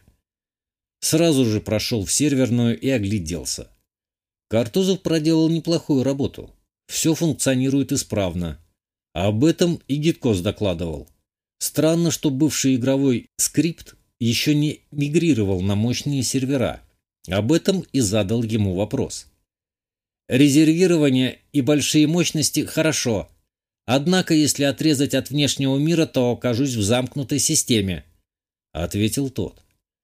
Сразу же прошел в серверную и огляделся. Картузов проделал неплохую работу. Все функционирует исправно. Об этом и Гидкос докладывал. Странно, что бывший игровой скрипт еще не мигрировал на мощные сервера. Об этом и задал ему вопрос. Резервирование и большие мощности – хорошо. Однако, если отрезать от внешнего мира, то окажусь в замкнутой системе, — ответил тот.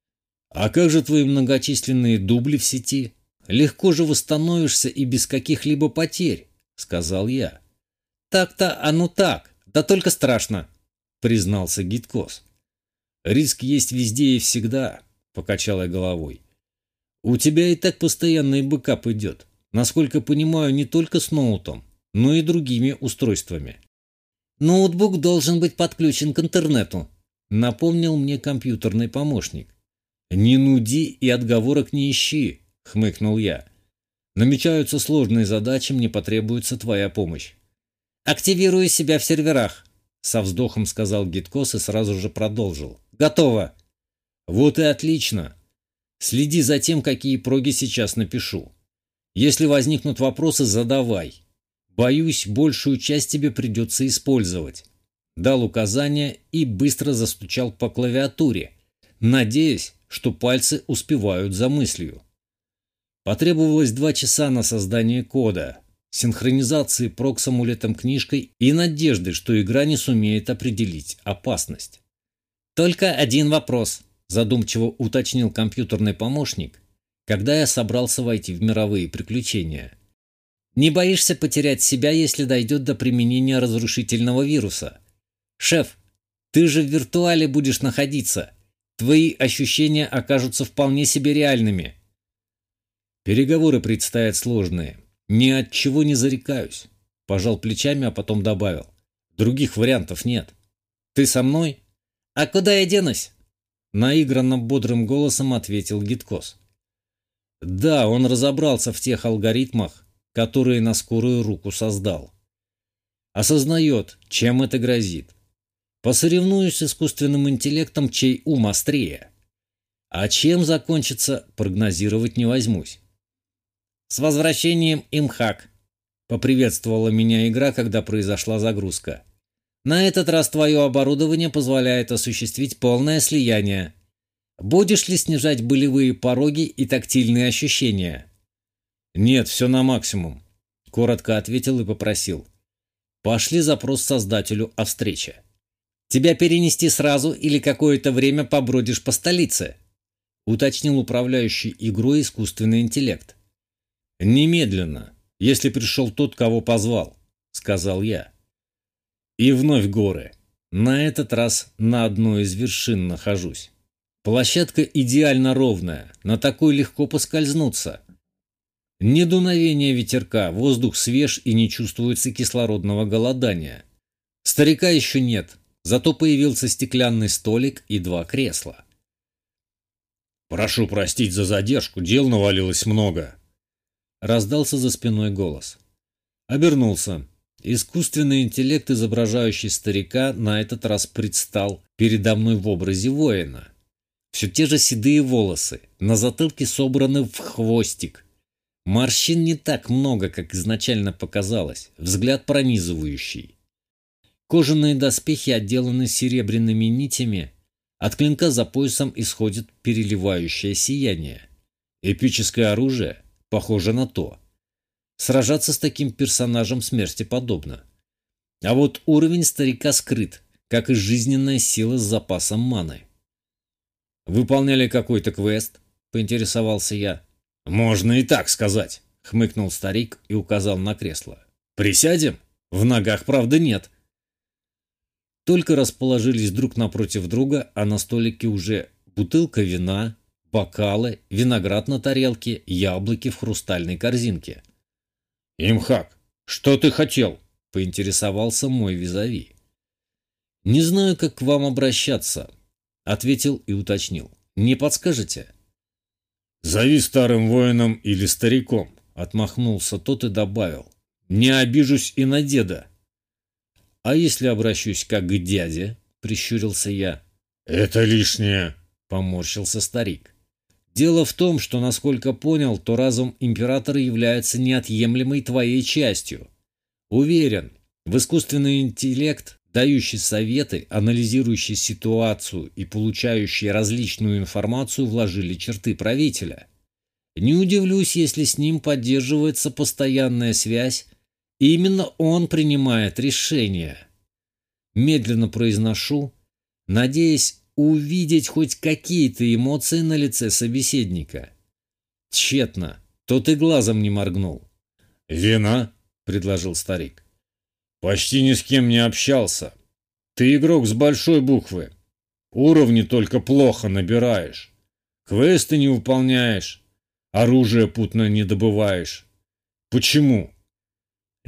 А как же твои многочисленные дубли в сети? Легко же восстановишься и без каких-либо потерь, — сказал я. Так-то оно так, да только страшно, — признался Гидкос. Риск есть везде и всегда, — покачал я головой. У тебя и так постоянный бэкап идет. Насколько понимаю, не только с ноутом, но и другими устройствами. «Ноутбук должен быть подключен к интернету», — напомнил мне компьютерный помощник. «Не нуди и отговорок не ищи», — хмыкнул я. «Намечаются сложные задачи, мне потребуется твоя помощь». «Активирую себя в серверах», — со вздохом сказал Гиткос и сразу же продолжил. «Готово». «Вот и отлично. Следи за тем, какие проги сейчас напишу. Если возникнут вопросы, задавай. Боюсь, большую часть тебе придется использовать». Дал указания и быстро застучал по клавиатуре, надеясь, что пальцы успевают за мыслью. Потребовалось 2 часа на создание кода, синхронизации прог с амулетом-книжкой и надежды, что игра не сумеет определить опасность. «Только один вопрос», – задумчиво уточнил компьютерный помощник, когда я собрался войти в мировые приключения. «Не боишься потерять себя, если дойдет до применения разрушительного вируса? Шеф, ты же в виртуале будешь находиться. Твои ощущения окажутся вполне себе реальными». «Переговоры предстоят сложные. Ни от чего не зарекаюсь», – пожал плечами, а потом добавил. «Других вариантов нет. Ты со мной?» «А куда я денусь?» – наигранно бодрым голосом ответил Гиткос. Да, он разобрался в тех алгоритмах, которые на скорую руку создал. Осознает, чем это грозит. Посоревнуюсь с искусственным интеллектом, чей ум острее. А чем закончится, прогнозировать не возьмусь. «С возвращением, Имхак!» – поприветствовала меня игра, когда произошла загрузка. «На этот раз твое оборудование позволяет осуществить полное слияние. Будешь ли снижать болевые пороги и тактильные ощущения?» «Нет, все на максимум», – коротко ответил и попросил. «Пошли запрос создателю о встрече». «Тебя перенести сразу или какое-то время побродишь по столице?» – уточнил управляющий игрой искусственный интеллект. «Немедленно, если пришел тот, кого позвал», – сказал я. И вновь горы. На этот раз на одной из вершин нахожусь. Площадка идеально ровная, на такой легко поскользнуться. Ни дуновения ветерка, воздух свеж и не чувствуется кислородного голодания. Старика еще нет, зато появился стеклянный столик и 2 кресла. «Прошу простить за задержку, дел навалилось много», — раздался за спиной голос. Обернулся. Искусственный интеллект, изображающий старика, на этот раз предстал передо мной в образе воина. Все те же седые волосы, на затылке собраны в хвостик. Морщин не так много, как изначально показалось, взгляд пронизывающий. Кожаные доспехи отделаны серебряными нитями, от клинка за поясом исходит переливающее сияние. Эпическое оружие похоже на то. Сражаться с таким персонажем смерти подобно. А вот уровень старика скрыт, как и жизненная сила с запасом маны. «Выполняли какой-то квест?» – поинтересовался я. «Можно и так сказать», — хмыкнул старик и указал на кресло. «Присядем? В ногах, правда, нет». Только расположились друг напротив друга, а на столике уже бутылка вина, бокалы, виноград на тарелке, яблоки в хрустальной корзинке. «Имхак, что ты хотел?» – поинтересовался мой визави. «Не знаю, как к вам обращаться», – ответил и уточнил. «Не подскажете?» «Зови старым воином или стариком», – отмахнулся тот и добавил. «Не обижусь и на деда». «А если обращусь как к дяде?» – прищурился я. «Это лишнее», – поморщился старик. «Дело в том, что, насколько понял, то разум императора является неотъемлемой твоей частью. Уверен, в искусственный интеллект, дающий советы, анализирующий ситуацию и получающий различную информацию, вложили черты правителя. Не удивлюсь, если с ним поддерживается постоянная связь, и именно он принимает решения. Медленно произношу, надеясь увидеть хоть какие-то эмоции на лице собеседника. Тщетно, тот и глазом не моргнул. «Вина?» – предложил старик. «Почти ни с кем не общался. Ты игрок с большой буквы. Уровни только плохо набираешь. Квесты не выполняешь. Оружие путно не добываешь. Почему?»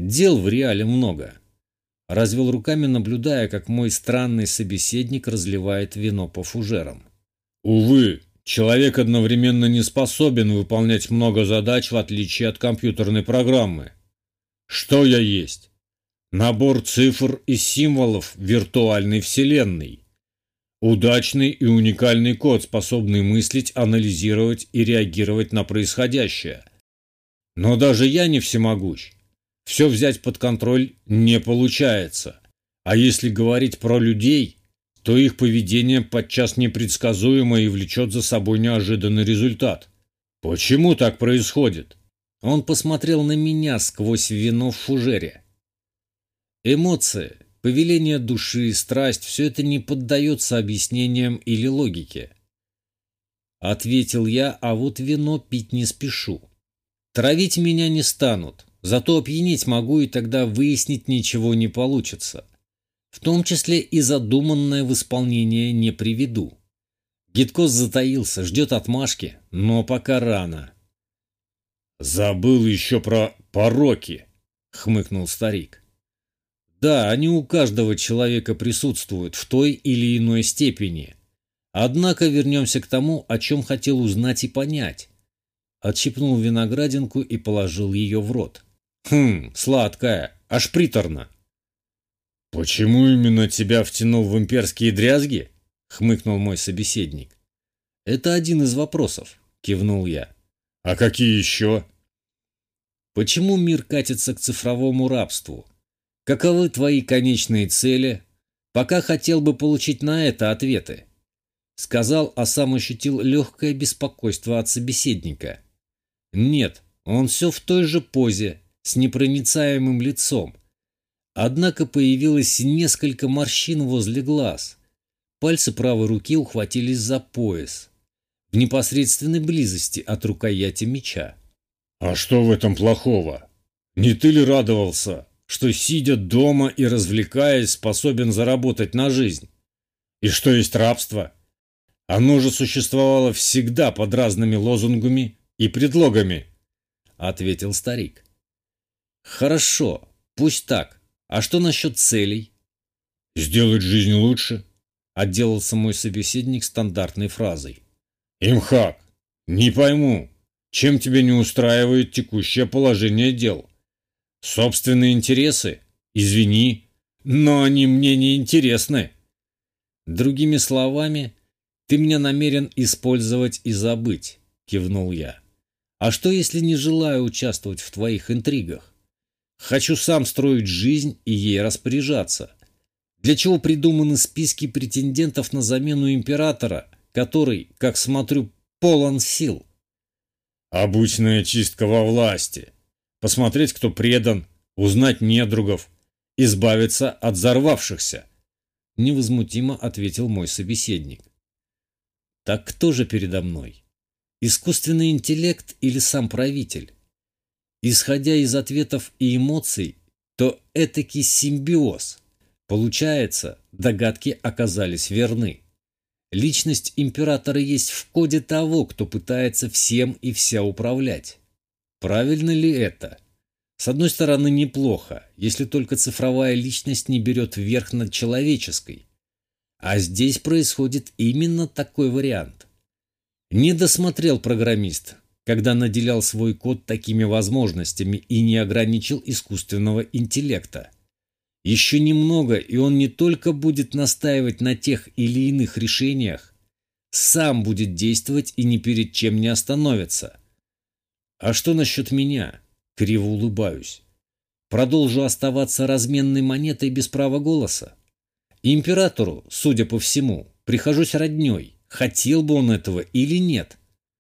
Дел в реале много. Развел руками, наблюдая, как мой странный собеседник разливает вино по фужерам. Увы, человек одновременно не способен выполнять много задач в отличие от компьютерной программы. Что я есть? Набор цифр и символов виртуальной вселенной. Удачный и уникальный код, способный мыслить, анализировать и реагировать на происходящее. Но даже я не всемогущ. Все взять под контроль не получается. А если говорить про людей, то их поведение подчас непредсказуемо и влечет за собой неожиданный результат. Почему так происходит? Он посмотрел на меня сквозь вино в фужере. Эмоции, повеление души, страсть – все это не поддается объяснениям или логике. Ответил я, а вот вино пить не спешу. Травить меня не станут, зато опьянить могу, и тогда выяснить ничего не получится. В том числе и задуманное в исполнение не приведу. Гидкос затаился, ждет отмашки, но пока рано. «Забыл еще про пороки», — хмыкнул старик. «Да, они у каждого человека присутствуют в той или иной степени. Однако вернемся к тому, о чем хотел узнать и понять». Отщипнул виноградинку и положил ее в рот. Сладкая, аж приторно. «Почему именно тебя втянул в имперские дрязги?» — хмыкнул мой собеседник. «Это один из вопросов», — кивнул я. «А какие еще?» «Почему мир катится к цифровому рабству? Каковы твои конечные цели? Пока хотел бы получить на это ответы». Сказал, а сам ощутил легкое беспокойство от собеседника. Нет, он все в той же позе, с непроницаемым лицом. Однако появилось несколько морщин возле глаз. Пальцы правой руки ухватились за пояс, в непосредственной близости от рукояти меча. «А что в этом плохого? Не ты ли радовался, что, сидя дома и развлекаясь, способен заработать на жизнь? И что есть рабство? Оно же существовало всегда под разными лозунгами и предлогами», — ответил старик. «Хорошо, пусть так. А что насчет целей?» «Сделать жизнь лучше», — отделался мой собеседник стандартной фразой. «Имхак, не пойму, чем тебя не устраивает текущее положение дел? Собственные интересы? Извини, но они мне не интересны». «Другими словами, ты меня намерен использовать и забыть», — кивнул я. «А что, если не желаю участвовать в твоих интригах? Хочу сам строить жизнь и ей распоряжаться. Для чего придуманы списки претендентов на замену императора, который, как смотрю, полон сил?» «Обычная чистка во власти. Посмотреть, кто предан, узнать недругов, избавиться от взорвавшихся», — невозмутимо ответил мой собеседник. «Так кто же передо мной? Искусственный интеллект или сам правитель? Исходя из ответов и эмоций, то этакий симбиоз. Получается, догадки оказались верны. Личность императора есть в коде того, кто пытается всем и вся управлять. Правильно ли это? С одной стороны, неплохо, если только цифровая личность не берет верх над человеческой. А здесь происходит именно такой вариант. Не досмотрел программист, когда наделял свой код такими возможностями и не ограничил искусственного интеллекта. Еще немного, и он не только будет настаивать на тех или иных решениях, сам будет действовать и ни перед чем не остановится. А что насчет меня? Криво улыбаюсь. Продолжу оставаться разменной монетой без права голоса? Императору, судя по всему, прихожусь роднёй. Хотел бы он этого или нет?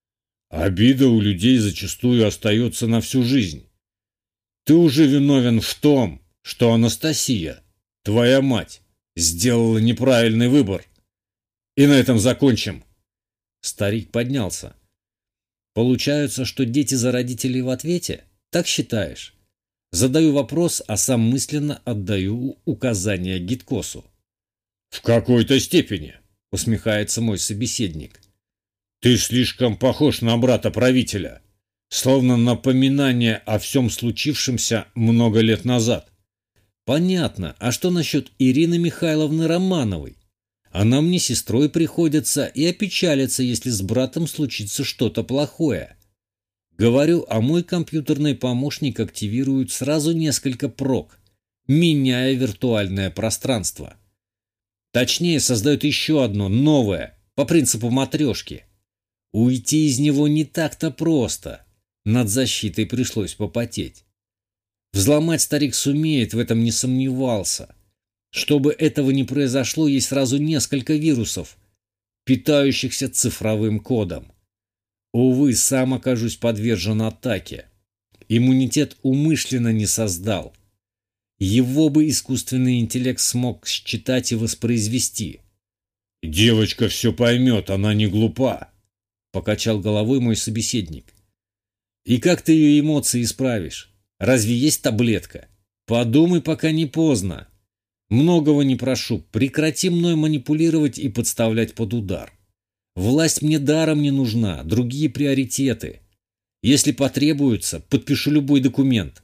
«Обида у людей зачастую остается на всю жизнь. Ты уже виновен в том, что Анастасия, твоя мать, сделала неправильный выбор. И на этом закончим». Старик поднялся. «Получается, что дети за родителей в ответе? Так считаешь?» Задаю вопрос, а сам мысленно отдаю указания Гидкосу. «В какой-то степени», — усмехается мой собеседник. «Ты слишком похож на брата правителя. словно напоминание о всем случившемся много лет назад. Понятно. А что насчет Ирины Михайловны Романовой? Она мне сестрой приходится и опечалится, если с братом случится что-то плохое. Говорю, а мой компьютерный помощник активирует сразу несколько прог, меняя виртуальное пространство. Точнее, создает еще одно, новое, по принципу матрешки. Уйти из него не так-то просто. Над защитой пришлось попотеть. Взломать старик сумеет, в этом не сомневался. Чтобы этого не произошло, есть сразу несколько вирусов, питающихся цифровым кодом. Увы, сам окажусь подвержен атаке. Иммунитет умышленно не создал. Его бы искусственный интеллект смог считать и воспроизвести. «Девочка все поймет, она не глупа», — покачал головой мой собеседник. «И как ты ее эмоции исправишь? Разве есть таблетка? Подумай, пока не поздно. Многого не прошу, прекрати мной манипулировать и подставлять под удар. Власть мне даром не нужна, другие приоритеты. Если потребуется, подпишу любой документ».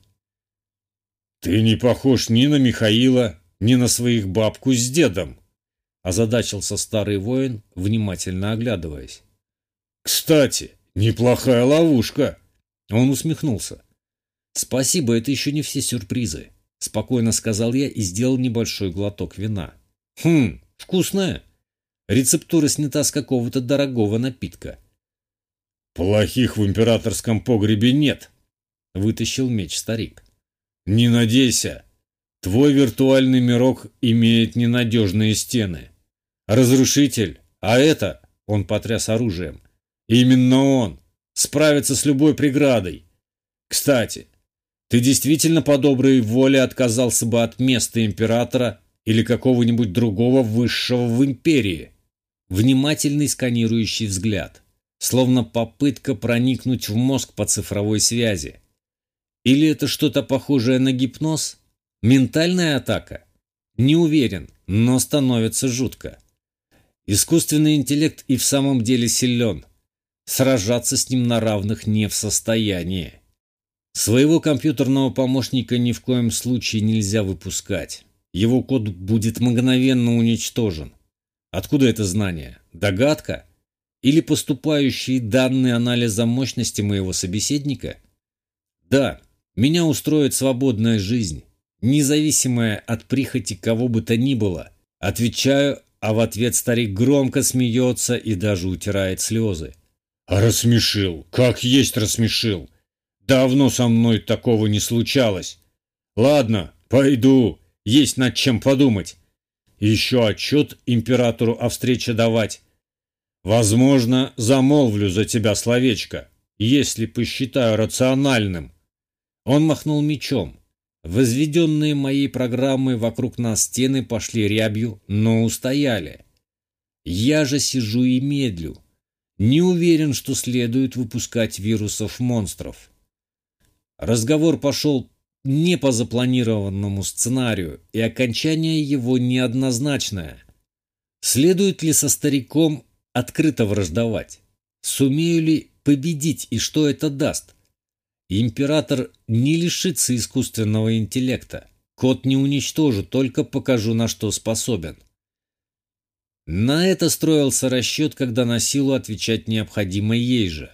«Ты не похож ни на Михаила, ни на своих бабку с дедом», — озадачился старый воин, внимательно оглядываясь. «Кстати, неплохая ловушка», — он усмехнулся. «Спасибо, это еще не все сюрпризы», — спокойно сказал я и сделал небольшой глоток вина. Вкусная. Рецептура снята с какого-то дорогого напитка». «Плохих в императорском погребе нет», — вытащил меч старик. «Не надейся. Твой виртуальный мирок имеет ненадежные стены. Разрушитель, а это, — он потряс оружием, — именно он, справится с любой преградой. Кстати, ты действительно по доброй воле отказался бы от места императора или какого-нибудь другого высшего в империи?» Внимательный сканирующий взгляд, словно попытка проникнуть в мозг по цифровой связи. Или это что-то похожее на гипноз? Ментальная атака? Не уверен, но становится жутко. Искусственный интеллект и в самом деле силен. Сражаться с ним на равных не в состоянии. Своего компьютерного помощника ни в коем случае нельзя выпускать. Его код будет мгновенно уничтожен. Откуда это знание? Догадка? Или поступающие данные анализа мощности моего собеседника? Да, меня устроит свободная жизнь, независимая от прихоти кого бы то ни было. Отвечаю, а в ответ старик громко смеется и даже утирает слезы. «Рассмешил, как есть рассмешил. Давно со мной такого не случалось. Ладно, пойду, есть над чем подумать. Еще отчет императору о встрече давать. Возможно, замолвлю за тебя словечко, если посчитаю рациональным». Он махнул мечом. Возведенные моей программой вокруг нас стены пошли рябью, но устояли. Я же сижу и медлю. Не уверен, что следует выпускать вирусов-монстров. Разговор пошел не по запланированному сценарию, и окончание его неоднозначное. Следует ли со стариком открыто враждовать? Сумею ли победить, и что это даст? Император не лишится искусственного интеллекта. Код не уничтожу, только покажу, на что способен. На это строился расчет, когда на силу отвечать необходимо ей же.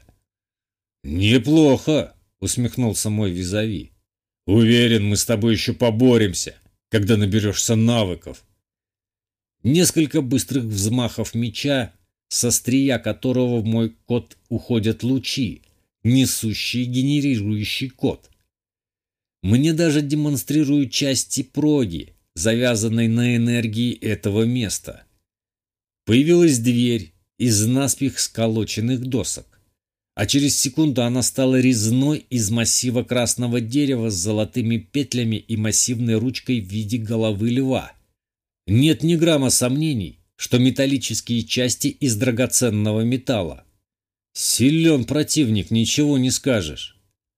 «Неплохо», — усмехнулся мой визави. «Уверен, мы с тобой еще поборемся, когда наберешься навыков». Несколько быстрых взмахов меча, со острия которого в мой код уходят лучи, несущий генерирующий код. Мне даже демонстрируют части проги, завязанной на энергии этого места. Появилась дверь из наспех сколоченных досок, а через секунду она стала резной из массива красного дерева с золотыми петлями и массивной ручкой в виде головы льва. Нет ни грамма сомнений, что металлические части из драгоценного металла. Силен противник, ничего не скажешь.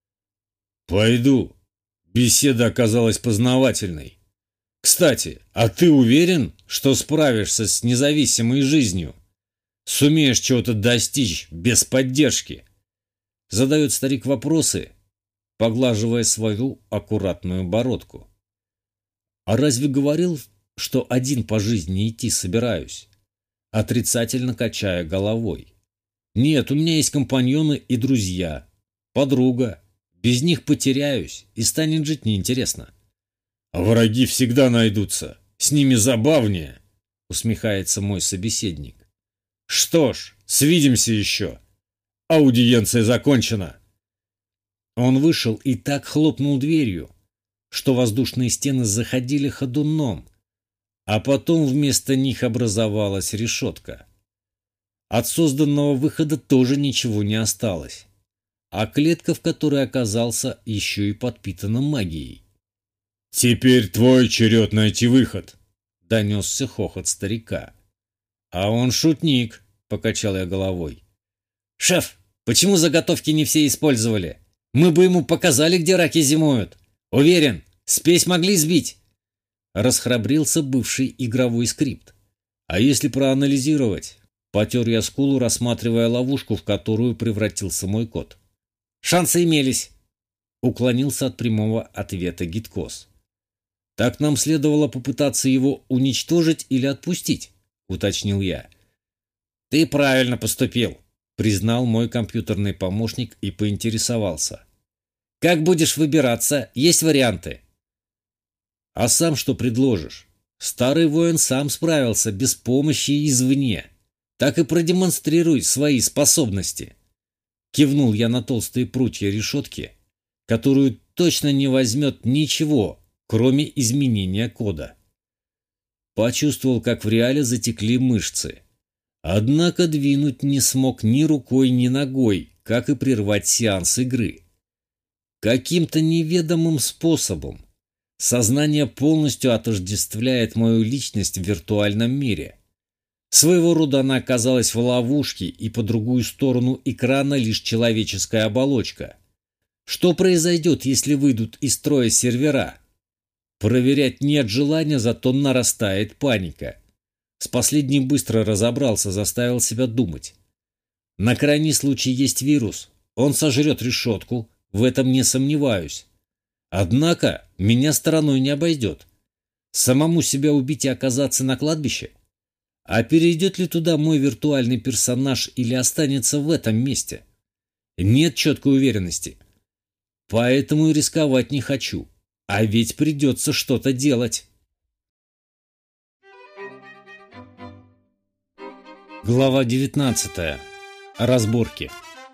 «Пойду. Беседа оказалась познавательной. Кстати, а ты уверен, что справишься с независимой жизнью? Сумеешь чего-то достичь без поддержки?» Задает старик вопросы, поглаживая свою аккуратную бородку. А разве говорил, что один по жизни идти собираюсь? Отрицательно качая головой. Нет, у меня есть компаньоны и друзья, подруга. Без них потеряюсь и станет жить неинтересно. А враги всегда найдутся. С ними забавнее, усмехается мой собеседник. Что ж, свидимся еще. Аудиенция закончена. Он вышел и так хлопнул дверью, что воздушные стены заходили ходуном, а потом вместо них образовалась решетка. От созданного выхода тоже ничего не осталось, а клетка, в которой оказался, еще и подпитана магией. «Теперь твой черед найти выход», — донесся хохот старика. «А он шутник», — покачал я головой. «Шеф, почему заготовки не все использовали? Мы бы ему показали, где раки зимуют. Уверен, спесь могли сбить». Расхрабрился бывший игровой скрипт. А если проанализировать? Потер я скулу, рассматривая ловушку, в которую превратился мой кот. «Шансы имелись», — уклонился от прямого ответа Гиткос. «Так нам следовало попытаться его уничтожить или отпустить», — уточнил я. «Ты правильно поступил», — признал мой компьютерный помощник и поинтересовался. «Как будешь выбираться? Есть варианты». «А сам что предложишь? Старый воин сам справился без помощи извне. Так и продемонстрируй свои способности». Кивнул я на толстые прутья решетки, которую точно не возьмет ничего, кроме изменения кода. Почувствовал, как в реале затекли мышцы. Однако двинуть не смог ни рукой, ни ногой, как и прервать сеанс игры. Каким-то неведомым способом сознание полностью отождествляет мою личность в виртуальном мире. Своего рода она оказалась в ловушке, и по другую сторону экрана лишь человеческая оболочка. Что произойдет, если выйдут из строя сервера? Проверять нет желания, зато нарастает паника. С последним быстро разобрался, заставил себя думать. На крайний случай есть вирус. Он сожрет решетку, в этом не сомневаюсь. Однако меня стороной не обойдет. Самому себя убить и оказаться на кладбище? А перейдет ли туда мой виртуальный персонаж или останется в этом месте? Нет четкой уверенности. Поэтому и рисковать не хочу. А ведь придется что-то делать. Глава 19. Разборки.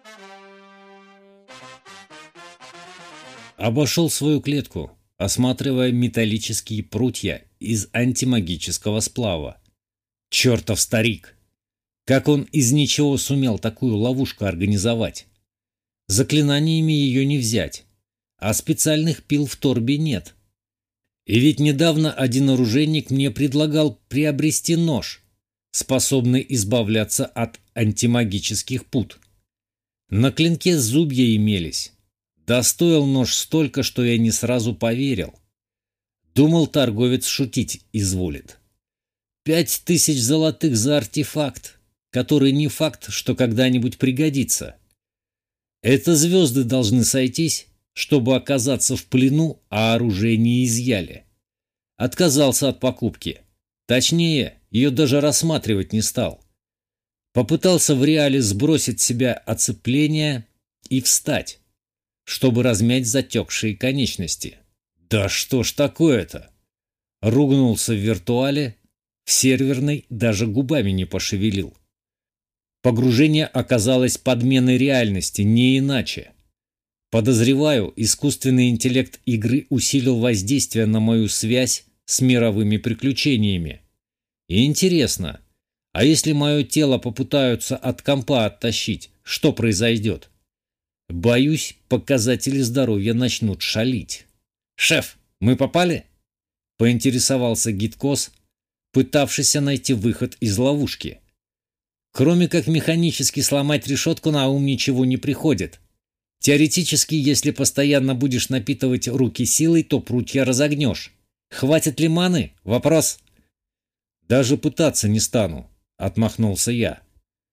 Обошел свою клетку, осматривая металлические прутья из антимагического сплава. Чертов старик! Как он из ничего сумел такую ловушку организовать? Заклинаниями ее не взять, а специальных пил в торбе нет. И ведь недавно один оружейник мне предлагал приобрести нож, способный избавляться от антимагических пут. На клинке зубья имелись. Да стоил нож столько, что я не сразу поверил. Думал, торговец шутить изволит. 5000 золотых за артефакт, который не факт, что когда-нибудь пригодится. Это звезды должны сойтись, чтобы оказаться в плену, а оружие не изъяли. Отказался от покупки. Точнее, ее даже рассматривать не стал. Попытался в реале сбросить с себя оцепление и встать, чтобы размять затекшие конечности. Да что ж такое-то? Ругнулся в виртуале, в серверной даже губами не пошевелил. Погружение оказалось подменой реальности, не иначе. Подозреваю, искусственный интеллект игры усилил воздействие на мою связь с мировыми приключениями. И интересно, а если мое тело попытаются от компа оттащить, что произойдет? Боюсь, показатели здоровья начнут шалить. «Шеф, мы попали?» — поинтересовался Гиткос, пытавшийся найти выход из ловушки. Кроме как механически сломать решетку, на ум ничего не приходит. Теоретически, если постоянно будешь напитывать руки силой, то прутья разогнешь. Хватит ли маны? Вопрос. Даже пытаться не стану, отмахнулся я.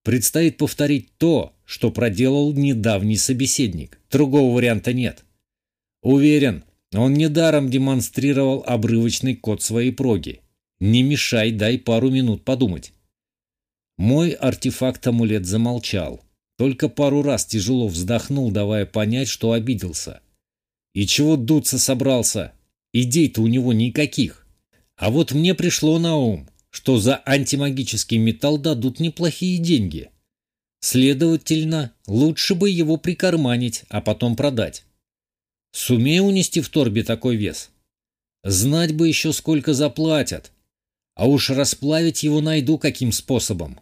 Предстоит повторить то, что проделал недавний собеседник. Другого варианта нет. Уверен, он недаром демонстрировал обрывочный код своей проги. Не мешай, дай пару минут подумать. Мой артефакт-амулет замолчал. Только пару раз тяжело вздохнул, давая понять, что обиделся. И чего дуться собрался? Идей-то у него никаких. А вот мне пришло на ум, что за антимагический металл дадут неплохие деньги. Следовательно, лучше бы его прикарманить, а потом продать. Сумею унести в торбе такой вес? Знать бы еще, сколько заплатят. А уж расплавить его найду каким способом.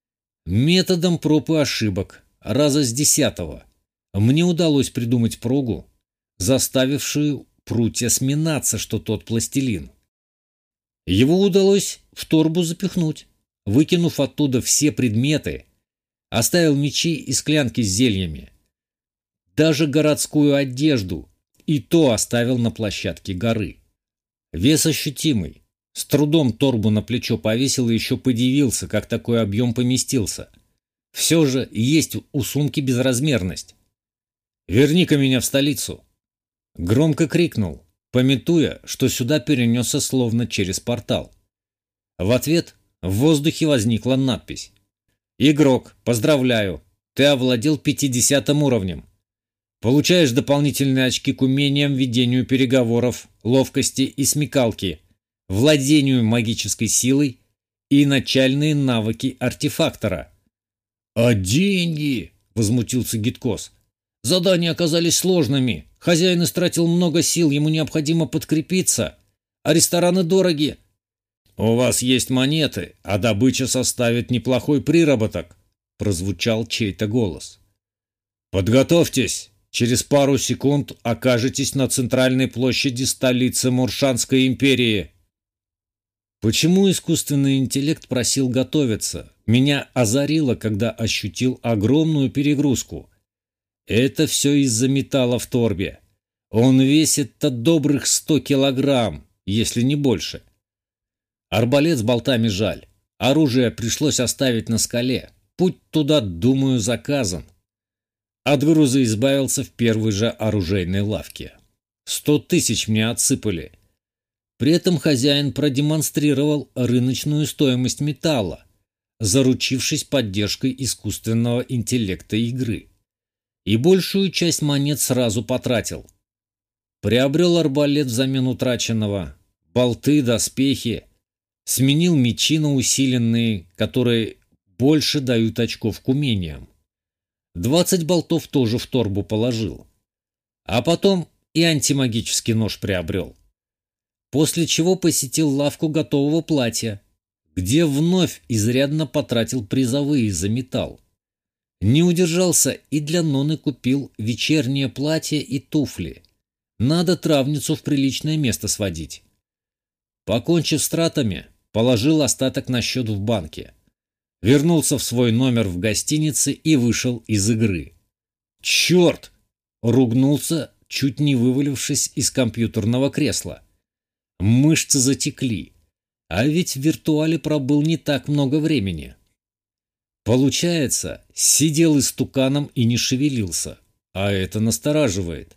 Методом проб и ошибок, раза с 10-го, мне удалось придумать прогу, заставившую прутья сминаться, что тот пластилин. Его удалось в торбу запихнуть, выкинув оттуда все предметы, оставил мечи и склянки с зельями. Даже городскую одежду и то оставил на площадке горы. Вес ощутимый. С трудом торбу на плечо повесил и еще подивился, как такой объем поместился. Все же есть у сумки безразмерность. «Верни-ка меня в столицу!» Громко крикнул, памятуя, что сюда перенесся словно через портал. В ответ в воздухе возникла надпись: «Игрок, поздравляю, ты овладел 50-м уровнем. Получаешь дополнительные очки к умениям ведению переговоров, ловкости и смекалки, владению магической силой и начальные навыки артефактора». «А деньги?» — возмутился Гиткос. «Задания оказались сложными. Хозяин истратил много сил, ему необходимо подкрепиться. А рестораны дороги». «У вас есть монеты, а добыча составит неплохой приработок», — прозвучал чей-то голос. «Подготовьтесь, через пару секунд окажетесь на центральной площади столицы Муршанской империи». Почему искусственный интеллект просил готовиться? Меня озарило, когда ощутил огромную перегрузку. Это все из-за металла в торбе. Он весит-то добрых 100 килограмм, если не больше. Арбалет с болтами жаль. Оружие пришлось оставить на скале. Путь туда, думаю, заказан. От груза избавился в первой же оружейной лавке. 100 тысяч мне отсыпали. При этом хозяин продемонстрировал рыночную стоимость металла, заручившись поддержкой искусственного интеллекта игры. И большую часть монет сразу потратил. Приобрел арбалет взамен утраченного, болты, доспехи, сменил мечи на усиленные, которые больше дают очков к умениям. 20 болтов тоже в торбу положил. А потом и антимагический нож приобрел. После чего посетил лавку готового платья, где вновь изрядно потратил призовые за металл. Не удержался и для Ноны купил вечернее платье и туфли. Надо травницу в приличное место сводить. Покончив с тратами, положил остаток на счет в банке. Вернулся в свой номер в гостинице и вышел из игры. «Черт!» — ругнулся, чуть не вывалившись из компьютерного кресла. Мышцы затекли, а ведь в виртуале пробыл не так много времени. Получается, сидел истуканом и не шевелился, а это настораживает.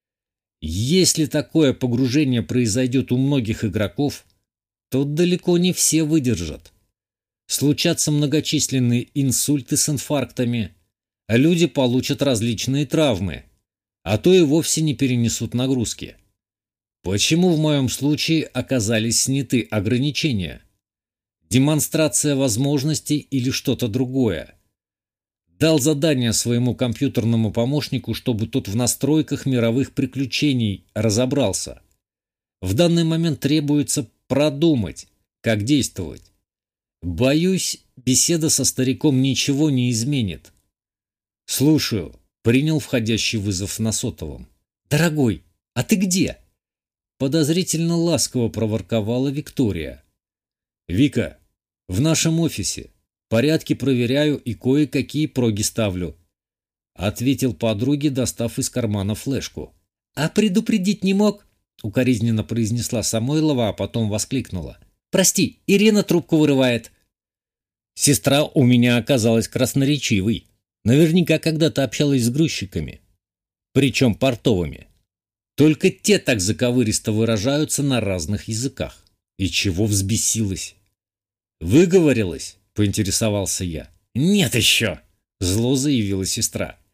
Если такое погружение произойдет у многих игроков, то далеко не все выдержат. Случатся многочисленные инсульты с инфарктами, а люди получат различные травмы, а то и вовсе не перенесут нагрузки. Почему в моем случае оказались сняты ограничения? Демонстрация возможностей или что-то другое? Дал задание своему компьютерному помощнику, чтобы тот в настройках мировых приключений разобрался. В данный момент требуется продумать, как действовать. Боюсь, беседа со стариком ничего не изменит. «Слушаю», — принял входящий вызов на сотовом. «Дорогой, а ты где?» Подозрительно ласково проворковала Виктория. «Вика, в нашем офисе. Порядки проверяю и кое-какие проги ставлю», — ответил подруге, достав из кармана флешку. «А предупредить не мог?» — укоризненно произнесла Самойлова, а потом воскликнула. «Прости, Ирина трубку вырывает». Сестра у меня оказалась красноречивой. Наверняка когда-то общалась с грузчиками, причем портовыми. Только те так заковыристо выражаются на разных языках. И чего взбесилась? «Выговорилась?» — поинтересовался я. «Нет еще!» — зло заявила сестра.